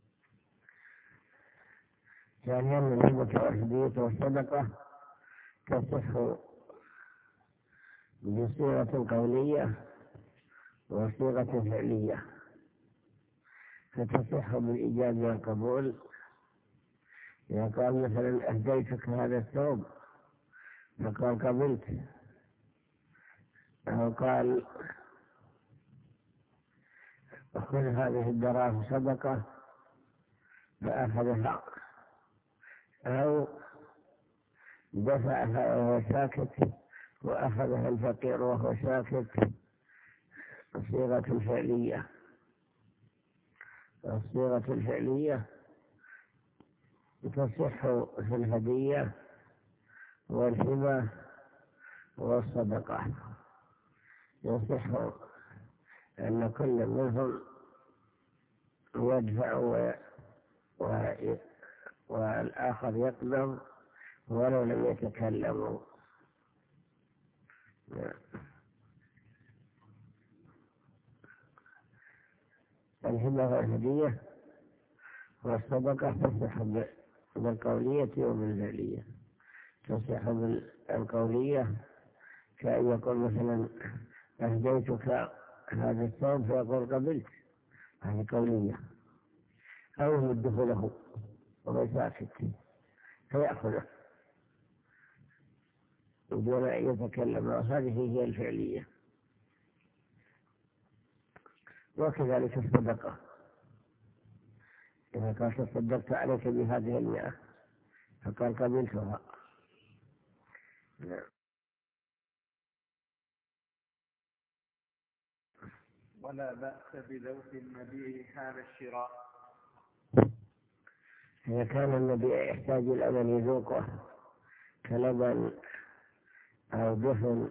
[SPEAKER 2] ثانيا الهبة والهدية والصدقة تصح بصيغة قولية وصيغة فعلية. فتصح بالإيجاب والقبول إذا قال مثلا أهديتك هذا الثوب فقال قبلت، أو قال خذ هذه الدراهم صدقة فأخذها، أو دفعها وهو ساكت وأخذها الفقير وهو ساكت. الصيغة الفعلية. الصيغة الفعلية تصح في الهدية والهبة والصدقة. يصح أن كل منهم يدفع والآخر يقبض ولو لم يتكلموا. الهبة والهدية والصدقة تصح بالقولية وبالفعلية. تصح بالقولية كأن يقول مثلا أهديتك هذا الثوب فيقول قبلت، هذه قولية. أو يمده له وهو ساكت فيأخذه بدون أن يتكلم، هذه هي الفعلية. وكذلك الصدقة، إذا قال تصدقت عليك بهذه 100 فقال قبلتها.
[SPEAKER 1] ولا بأس بذوق المبيع حال الشراء.
[SPEAKER 2] إذا كان المبيع يحتاج إلى من يذوقه كلبن أو دفن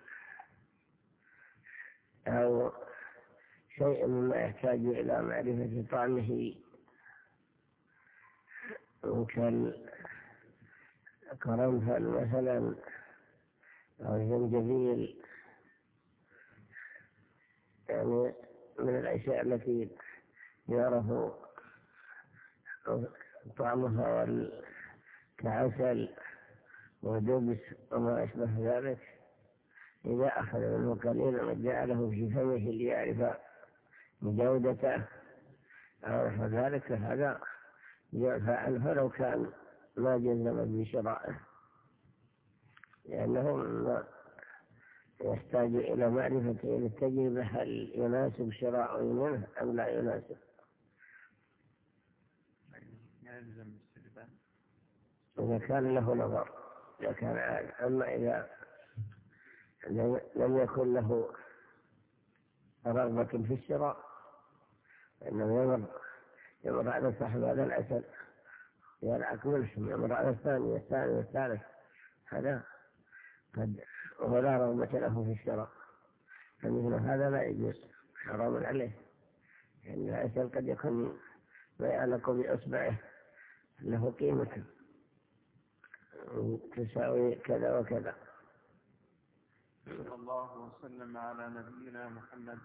[SPEAKER 2] أو شيء مما يحتاج إلى معرفة طعمه كالقرنفل مثلا أو الزنجبيل، يعني من الأشياء التي يعرف طعمها كعسل ودبس وما أشبه ذلك. إذا أخذ منه قليلا وجعله في فمه ليعرف جودته أو نحو ذلك هذا يعفى عنه لو كان ما جزم بشرائه، لأنه يحتاج إلى معرفة التجربة هل يناسب شراء منه أم لا يناسب. إذا كان له نظر، إذا كان عاد. أما إذا لم يكن له رغبة في الشراء إنه يمر على صاحب هذا العسل يلعق منهم، يمر على الثاني والثالث، هذا قد ولا رغبة له في الشراء، فمثل هذا لا يجوز، حرام عليه. لأن العسل قد يكون ما يعلق بأصبعه له قيمة تساوي كذا وكذا.
[SPEAKER 1] صلى الله وسلم على نبينا محمد.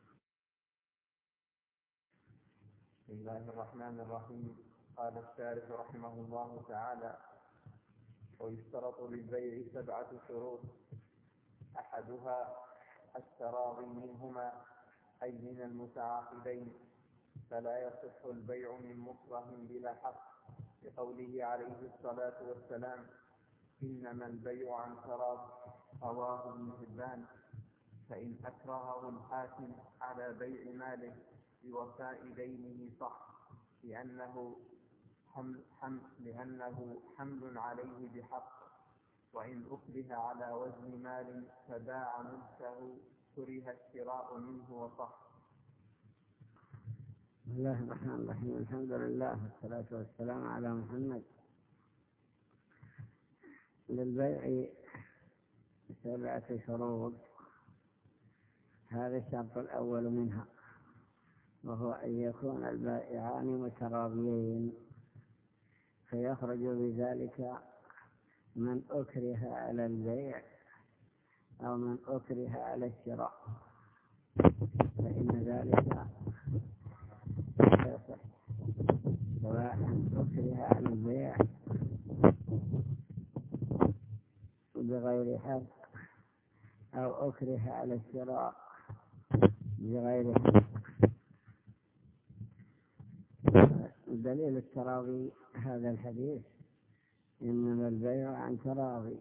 [SPEAKER 1] بسم الله الرحمن الرحيم. قال الشارح رحمه الله تعالى: ويشترط للبيع 7 شروط، أحدها التراضي منهما أي من المتعاقدين، فلا يصح البيع من مكره بلا حق، لقوله عليه الصلاة والسلام: إنما البيع عن تراض، رواه ابن حبان. فإن أكرهه الحاكم على بيع ماله بوفاء دينه صح، لأنه حمل عليه بحق. وإن أكره على وزن مال فباع ملكه كره الشراء منه وصح.
[SPEAKER 2] بسم الله الرحمن الرحيم. الحمد لله والصلاة والسلام على محمد. للبيع 7 شروط، هذا الشرط الأول منها، وهو أن يكون البائعان متراضيين، فيخرج بذلك من أكره على البيع أو من أكره على الشراء، فإن ذلك يصح، سواء أكره على البيع بغير حق أو أكره على الشراء بغير حق. دليل التراضي هذا الحديث: إنما البيع عن تراضي،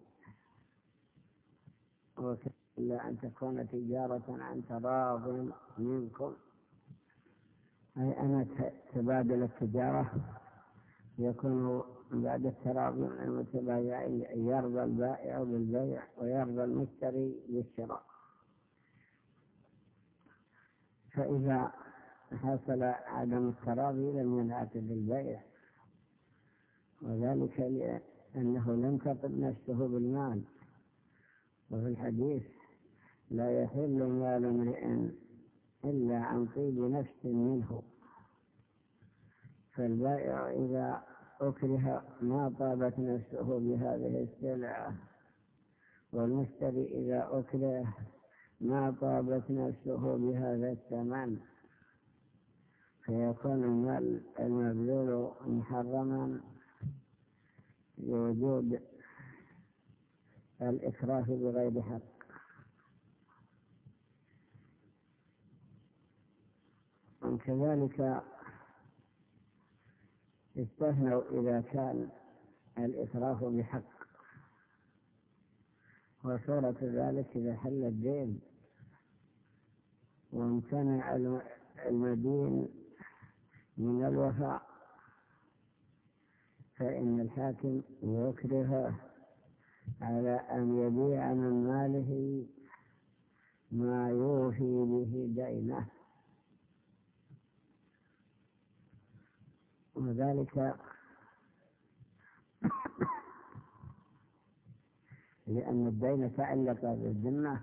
[SPEAKER 2] إلا أن تكون تجارة عن تراض منكم، أي أن تبادل التجارة يكون بعد التراضي من المتبايعين، يرضى البائع بالبيع ويرضى المشتري بالشراء. فإذا حصل عدم التراضي لم ينعقد البيع، وذلك لأنه لم تطب نفسه بالمال. وفي الحديث: لا يحل مال امرئ إلا عن طيب نفس منه. فالبائع إذا أكره ما طابت نفسه بهذه السلعة، والمشتري إذا أكره ما طابت نفسه بهذا الثمن، فيكون المال المبذول محرما لوجود الإكراه بغير حق. وكذلك استثنوا إذا كان الإكراه بحق، وصورة ذلك إذا حل الدين وامتنع المدين من الوفاء، فإن الحاكم يكره على أن يبيع من ماله ما يوفي به دينه. وذلك لأن الدين تعلق بالذمة،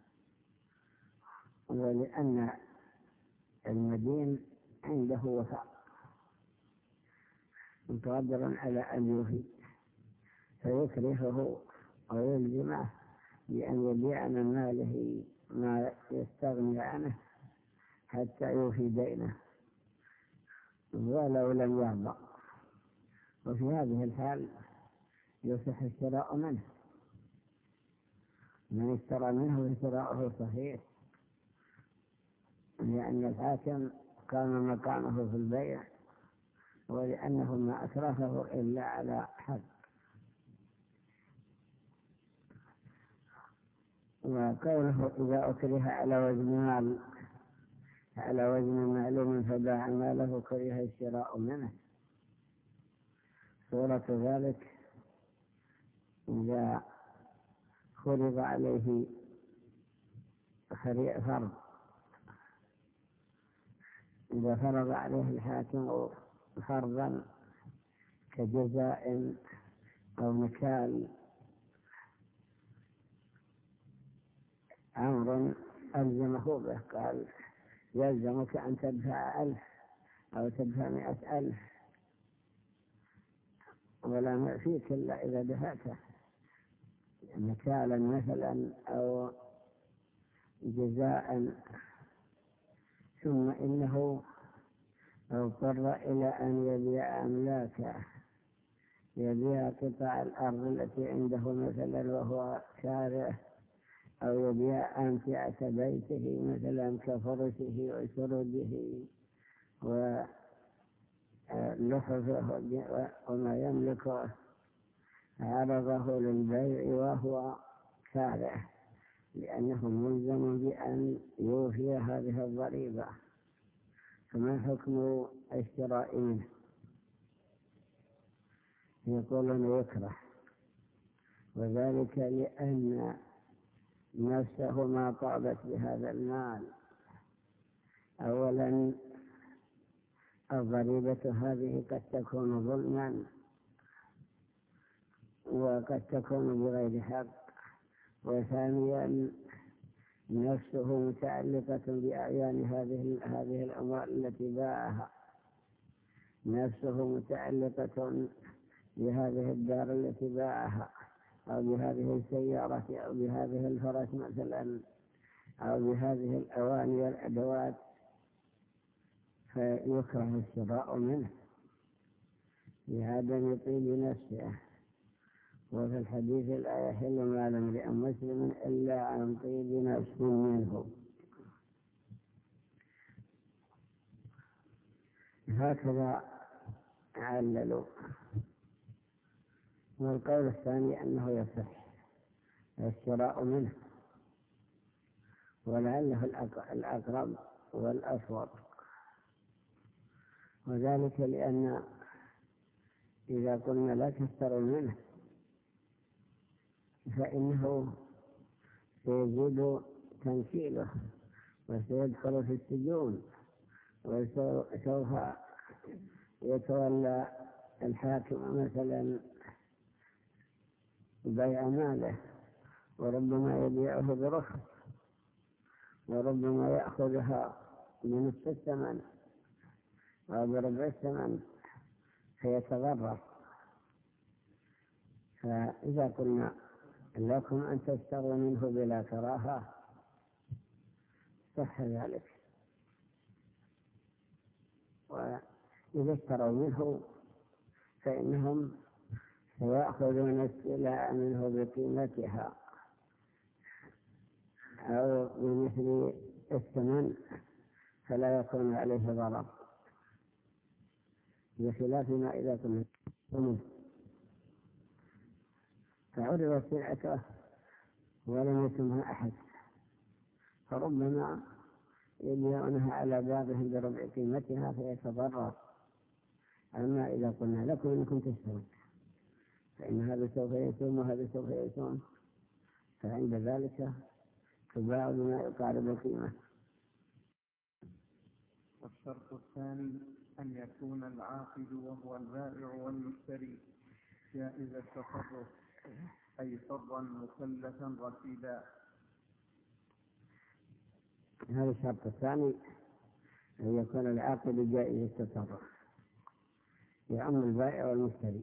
[SPEAKER 2] ولأن المدين عنده وفاء متقدر على أن يوفي، فيكرهه ويلزمه بأن يبيع من ماله ما يستغني عنه حتى يوفي دينه ولو لم يرضى. وفي هذه الحال يصح الشراء منه، من اشترى منه شراؤه صحيح، لأن الحاكم كان مكانه في البيع، ولأنه ما أكرهه إلا على حق. وقوله: إذا أكره على وزن معلوم فباع ماله كره الشراء منه. صورة ذلك: إذا فرض عليه فرض، إذا فرض عليه الحاكم فرضا كجزاء أو نكال، أمر ألزمه به، قال: يلزمك أن تدفع 1000 أو تدفع 100,000 ولا نعفيك إلا إذا دفعته، نكالا مثلا أو جزاء. ثم إنه اضطر إلى أن يبيع أملاكه، يبيع قطع الأرض التي عنده مثلا وهو شارع، أو يبيع أمتعة بيته مثلا كفرشه وسرجه ولحفه وما يملكه، عرضه للبيع وهو شارع، لأنه ملزم بأن يوفي هذه الضريبة. فما حكم الشراء منه؟ يقولون يكره، وذلك لأن نفسه ما طابت بهذا المال. أولا، الضريبة هذه قد تكون ظلما وقد تكون بغير حق. وثانيا، نفسه متعلقة بأعيان هذه الأموال التي باعها، نفسه متعلقة بهذه الدار التي باعها، أو بهذه السيارة، أو بهذه الفرس مثلا، أو بهذه الأواني والأدوات، فيكره الشراء منه لعدم طيب نفسه. وفي الحديث لا يحل مال امرئ مسلم إلا عن طيب نفس منه. هكذا عللوا. والقول الثاني أنه يصح الشراء منه، ولعله الأقرب والأصوب، وذلك لأن إذا قلنا لا تشتروا منه فإنه سيزيد تنكيله وسيدخل في السجون، وسوف يتولى الحاكم مثلا بيع ماله، وربما يبيعه برخص، وربما يأخذها بنصف الثمن أو بربع الثمن فيتضرر. فإذا قلنا لكم أن تشتروا منه بلا كراهة صح ذلك. وإذا اشتروا منه فإنهم سيأخذون السلع منه بقيمتها أو بمثل الثمن فلا يكون عليه ضرر، بخلاف ما إذا كنا منه فعرضت سلعته ولم يسمها أحد، فربما يبيعونها على بعضهم بربع قيمتها فيتضرر. أما إذا قلنا لكم إنكم تشترون فإن هذا سوف يسوم وهذا سوف يسوم، فعند ذلك تباع بما يقارب القيمة.
[SPEAKER 1] والشرط الثاني أن يكون العاقد وهو البائع والمشتري جائز التصرف، أي حرا مكلفا رشيدا.
[SPEAKER 2] هذا الشرط الثاني أن يكون العاقد جائز التصرف، يعم البائع والمشتري،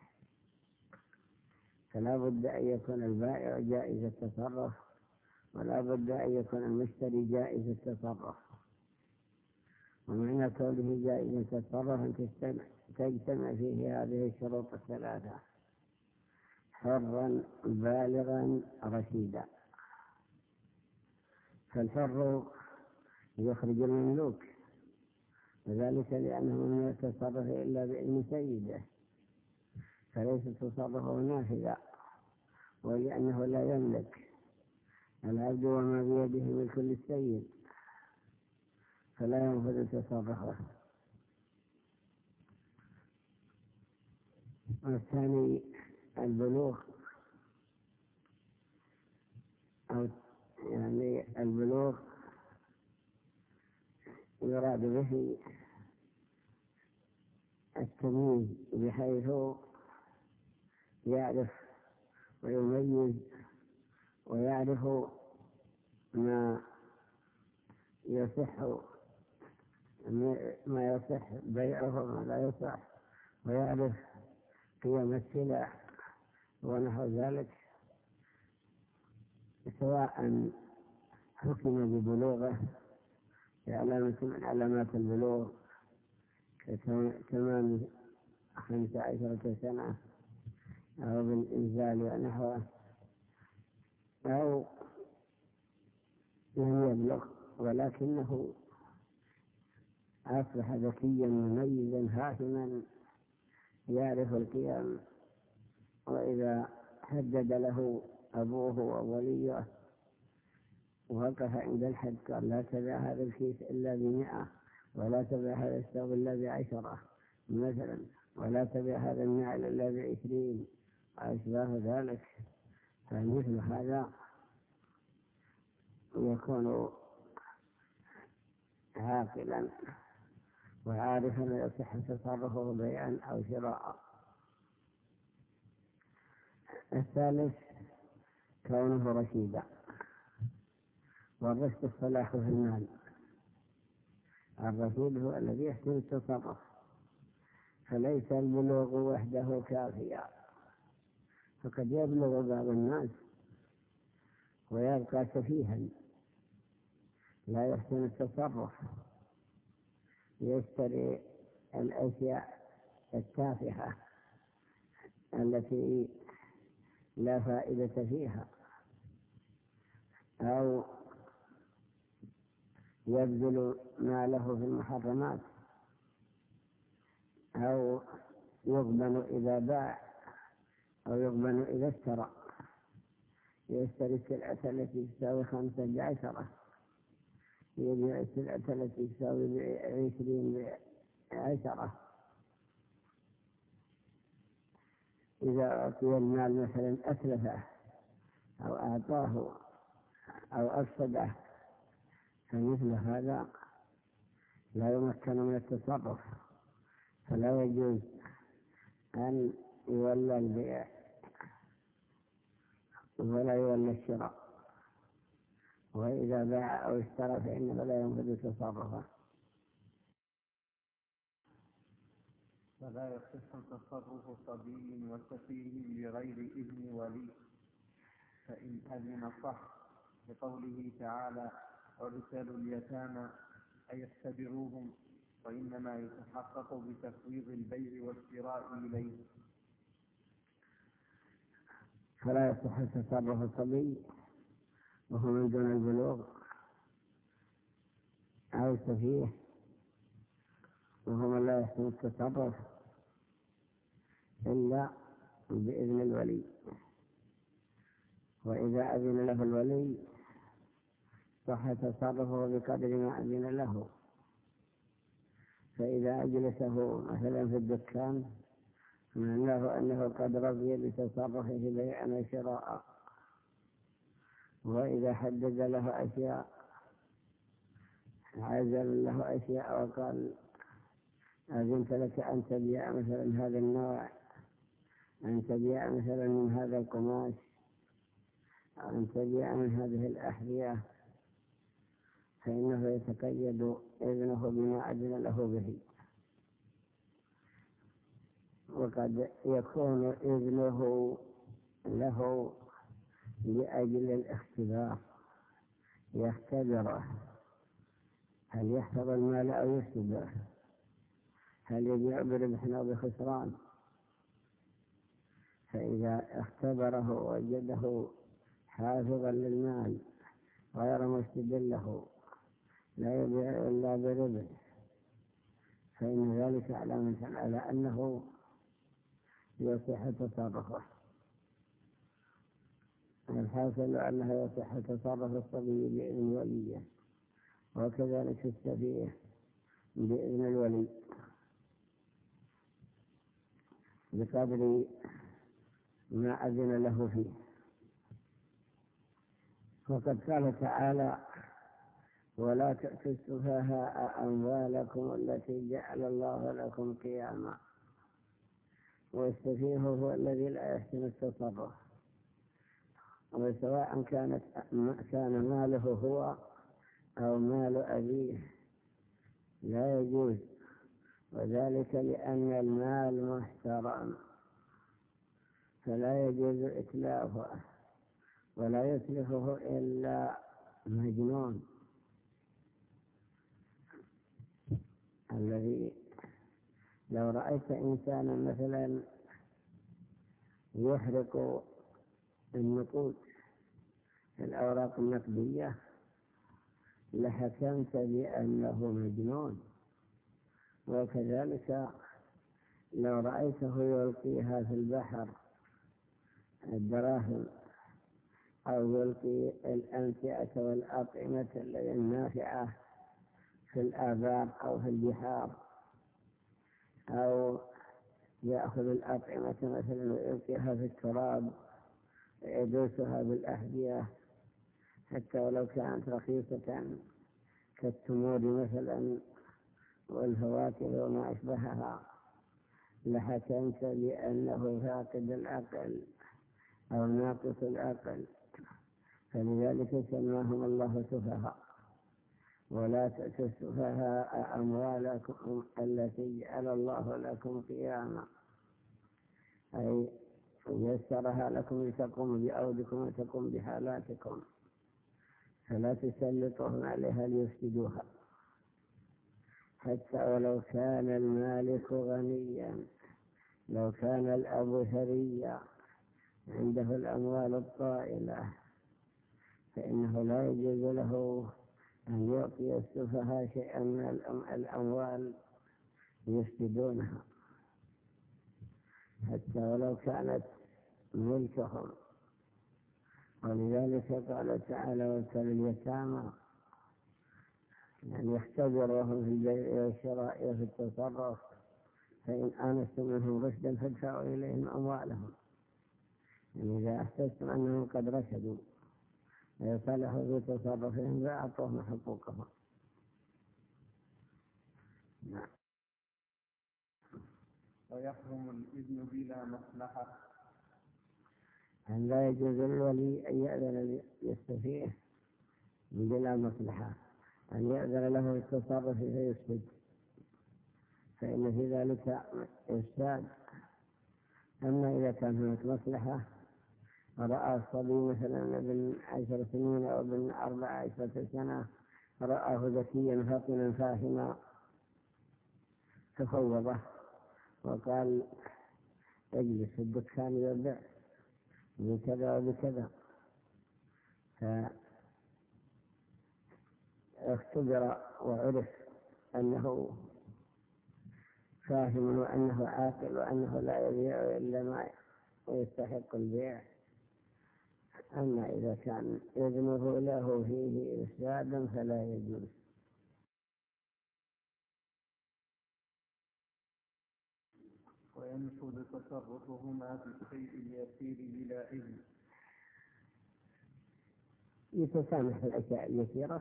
[SPEAKER 2] فلا بد أن يكون البائع جائز التصرف ولا بد أن يكون المشتري جائز التصرف. ومعنى كونه جائز التصرف أن تجتمع فيه هذه الشروط الثلاثة: حرا بالغا رشيدا. فالحر يخرج المملوك، وذلك لأنه لم يتصرف إلا بإذن سيده، فليس تصرفه نافذا، ولأنه لا يملك العبد وما بيده ملك للسيد فلا ينفذ تصرفه. والثاني البلوغ، أو يعني البلوغ يراد به التمييز بحيث يعرف ويميز ويعرف ما يصح بيعه وما لا يصح، ويعرف قيم السلع ونحو ذلك، سواء حكم ببلوغه بعلامة من علامات البلوغ كتمام 15 سنة أو بالإنزال ونحوه، أو لم يبلغ ولكنه أصبح ذكيا مميزا حاكما يعرف القيم، وإذا حدد له أبوه ووليه ووقف عند الحد قال لا تبع هذا الكيس إلا ب100، ولا تبع هذا الثوب إلا ب10 مثلا، ولا تبع هذا النعل إلا ب20 وأشباه ذلك، فمثل هذا يكون عاقلا وعارفا يصح تصرفه بيعا أو شراء. الثالث كونه رشيدا، والرشد الصلاح في المال. الرشيد هو الذي يحسن التصرف، فليس البلوغ وحده كافيا، فقد يبلغ بعض الناس ويبقى سفيها لا يحسن التصرف، يشتري الأشياء التافهة التي لا فائدة فيها، أو يبذل ماله في المحرمات، أو يغبن إذا باع، أو يغبن إذا اشترى، يشتري السلعة التي تساوي 15 يبيع السلعة التي تساوي 20 إذا أعطي المال مثلا أتلفه أو أعطاه أو أفسده، فمثل هذا لا يمكن من التصرف، فلا يجوز أن يولى البيع ولا يولى الشراء، وإذا باع أو اشترى فإنه لا ينفذ تصرفه.
[SPEAKER 1] فلا يصح تصرف صبي وسفيه بغير إذن ولي، فإن أذن صح، لقوله تعالى: وابتلوا اليتامى أي اختبروهم، وإنما يتحقق بتفويض البيع والشراء إليه.
[SPEAKER 2] فلا يصح تصرف الصبي وهو من دون البلوغ، أو سفيه وهو من لا يحسن التصرف إلا بإذن الولي، وإذا أذن له الولي صح تصرفه بقدر ما أذن له. فإذا أجلسه مثلا في الدكان معناه أنه قد رضي بتصرفه بيعا وشراء، وإذا حدد له أشياء، عزل له أشياء وقال: أذنت لك أن تبيع مثلا هذا النوع، أن تبيع مثلا من هذا القماش، أن تبيع من هذه الأحذية، فإنه يتقيد إذنه بما أذن له به. وقد يكون إذنه له لأجل الاختبار، يختبره هل يحفظ المال أو يفسده، هل يبيع بربح أو بخسران. فإذا اختبره وجده حافظا للمال غير مفسد له، لا يبيع إلا بربح، فإن ذلك علامة على أنه يصح تصرفه. الحاصل أنه يصح تصرف الصبي بإذن وليه، وكذلك السفيه بإذن الولي بقدر ما أذن له فيه. وقد قال تعالى: ولا تأتوا السفهاء أموالكم التي جعل الله لكم قياما. والسفيه هو الذي لا يحسن التصرف، وسواء كان ماله هو أو مال أبيه لا يجوز، وذلك لأن المال محترم فلا يجوز إتلافه، ولا يتلفه إلا مجنون، الذي لو رأيت إنسانا مثلا يحرق النقود في الأوراق النقدية لحكمت بأنه مجنون. وكذلك لو رأيته يلقيها في البحر الدراهم، أو يلقي الأمتعة والأطعمة النافعة في الآبار أو في البحار، أو يأخذ الأطعمة مثلا ويلقيها في التراب ويدوسها بالأحذية، حتى ولو كانت رخيصة كالتمور مثلا والفواكه وما أشبهها، لحكمت بأنه فاقد العقل أو ناقص العقل. فلذلك سماهم الله سفهاء. ولا تأتوا السفهاء أموالكم التي جعل الله لكم قياما، أي يسرها لكم لتقوموا بأودكم وتقوم بحالاتكم، فلا تسلطهم عليها ليفسدوها. حتى ولو كان المالك غنيا، لو كان الأب ثريا عنده الأموال الطائلة فإنه لا يجوز له أن يعطي السفهاء شيئا من الأموال يفسدونها حتى ولو كانت ملكهم. ولذلك قال تعالى: وابتلوا اليتامى، يعني يختبرهم في البيع والشراء وفي التصرف، فإن آنستم منهم رشدا فادفعوا إليهم أموالهم. يعني إذا أحسستم أنهم قد رشدوا ويصلحوا في تصرفهم فأعطوهم حقوقهم. نعم.
[SPEAKER 1] ويحرم الإذن بلا مصلحة.
[SPEAKER 2] أن لا يجوز للولي أن يأذن يستفيه بلا مصلحة، أن يأذن له التصرف فيسكت، فإن في ذلك إفساد. أما إذا كان هناك مصلحة ورأى الصبي مثلا ابن 10 سنين أو ابن 14 سنة رآه ذكيا فطنا فاهما تفوضه وقال: اجلس في الدكان وبيع بكذا وبكذا، فاختبر وعرف أنه فاهم وأنه عاقل وأنه لا يبيع إلا ما يستحق البيع. أما إذا كان إذنه له فيه إفساد فلا يجوز.
[SPEAKER 1] وينفذ تصرفهما في الشيء اليسير بلا إذن.
[SPEAKER 2] يتسامح في الأشياء اليسيرة،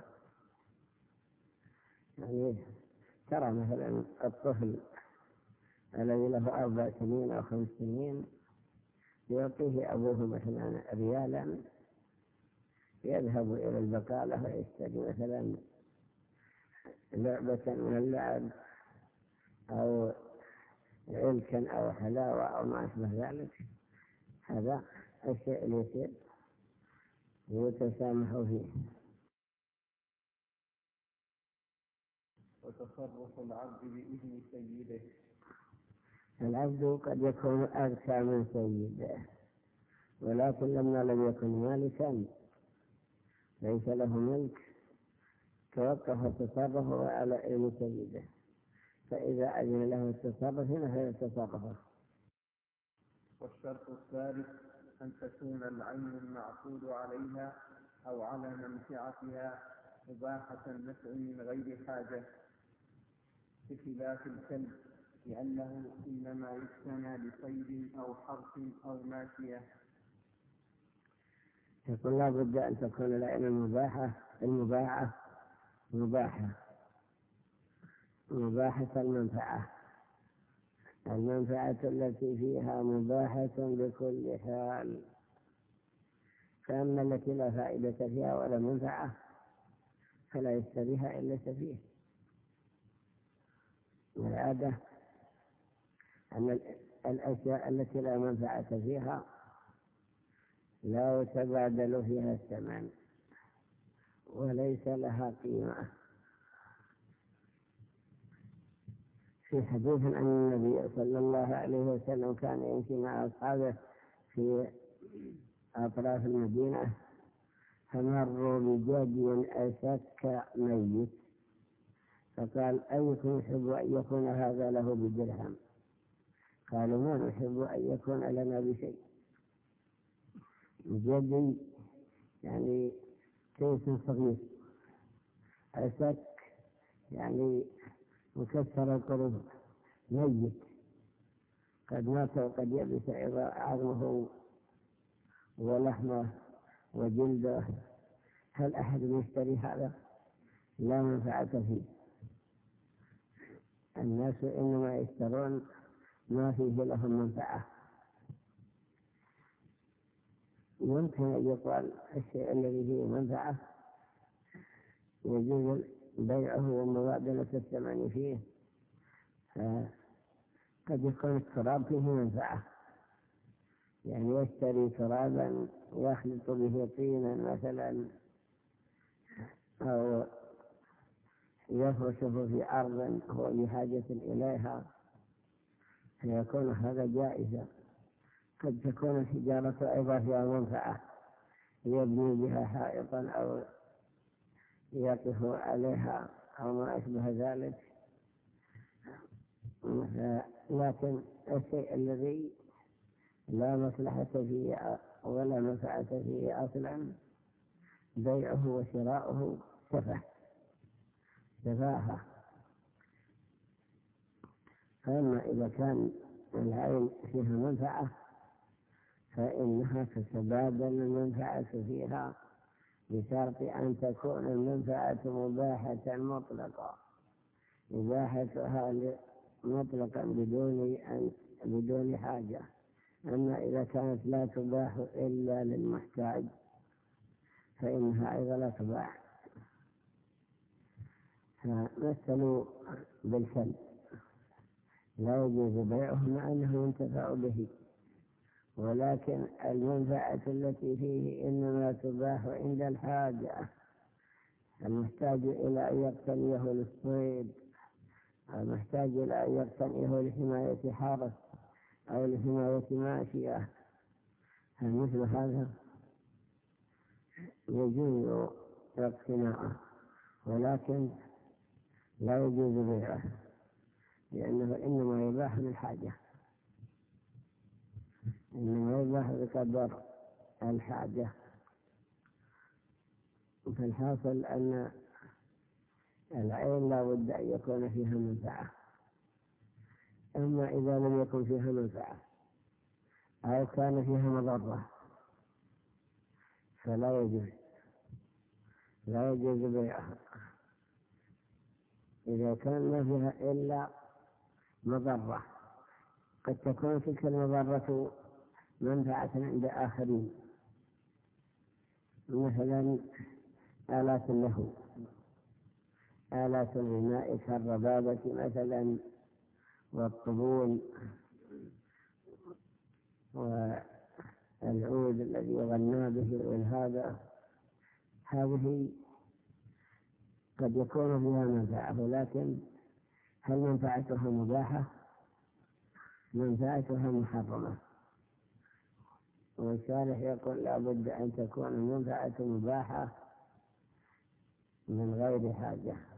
[SPEAKER 2] يعني ترى مثلا الطفل الذي له 4 سنين أو 5 سنين يعطيه أبوه مثلا ريالا يذهب إلى البقالة ويشتري مثلا لعبة من اللعب أو علكا أو حلاوة أو ما أشبه ذلك. هذا الشيء اليسير يتسامح فيه.
[SPEAKER 1] وتصرف العبد بإذن سيده.
[SPEAKER 2] العبد قد يكون أذكى من سيده، ولكن لما لم يكن مالكا ليس له ملك توقف تصرفه على إذن سيده، فإذا أذن له التصرف فيتصرفه.
[SPEAKER 1] والشرط الثالث أن تكون العين المعقود عليها أو على منفعتها إباحة النفع من غير حاجة، بخلاف الكلب، لأنه إنما يقتنى لصيد أو حرث أو ماشية.
[SPEAKER 2] يقول لا بد أن تكون العين مباحة المنفعة التي فيها مباحة بكل حال. فأما التي لا فائدة فيها ولا منفعة فلا يشتريها إلا سفيه. والعادة أن الأشياء التي لا منفعة فيها لا يتبادل فيها الثمن وليس لها قيمة. في حديث أن النبي صلى الله عليه وسلم كان يمشي مع أصحابه في أطراف المدينة فمروا بجدي أسك ميت، فقال: أيكم يحب أن يكون هذا له بدرهم؟ قالوا: ما نحب أن يكون لنا بشيء. جدي يعني كيس صغير، أسك يعني مكسر القلوب، ميت قد مات وقد يبس عظمه ولحمه وجلده. هل أحد يشتري هذا؟ لا منفعة فيه. الناس إنما يشترون ما فيه لهم منفعة. يمكن أن يقال الشيء الذي فيه منفعة يجوز بيعه ومبادلة الثمن فيه، فقد يكون التراب فيه منفعة، يعني يشتري ترابا يخلط به طينا مثلا أو يفرشه في أرض هو بحاجة إليها، فيكون هذا جائزا. قد تكون الحجارة أيضا فيها منفعة، يبني بها حائطا أو يقف عليها أو ما أشبه ذلك. لكن الشيء الذي لا مصلحة فيه ولا منفعة فيه أصلا بيعه وشراؤه سفاهة. فأما إذا كان العين فيها منفعة فإنها تتبادل المنفعة فيها بشرط أن تكون المنفعة مباحة مطلقة، إباحتها مطلقا بدون حاجة. أما إذا كانت لا تباح إلا للمحتاج فإنها أيضا لا تباح. فمثلوا بالكلب لا يجوز بيعه مع أنه ينتفع به، ولكن المنفعة التي فيه إنما تباح عند الحاجة، المحتاج إلى أن يقتنيه للصيد، المحتاج إلى أن يقتنيه لحماية حرث أو لحماية ماشية، فمثل هذا يجوز اقتناعه، ولكن لا يجوز بيعه لأنه إنما يباح للحاجة، إنما يباح بقدر الحاجة. فالحاصل أن العين لا بد أن يكون فيها منفعة. أما إذا لم يكن فيها منفعة أو كان فيها مضرة فلا يجوز بيعها. إذا كان ما فيها إلا مضرة، قد تكون تلك المضرة منفعة عند آخرين، مثلا آلات له، آلات الغناء كالربابة مثلا والطبول والعود الذي يغنى به والهذا، هذه قد يكون فيها منفعة، ولكن هل منفعتها مباحة؟ منفعتها محرمة. والشارح يقول لا بد أن تكون المنفعة مباحة من غير حاجة.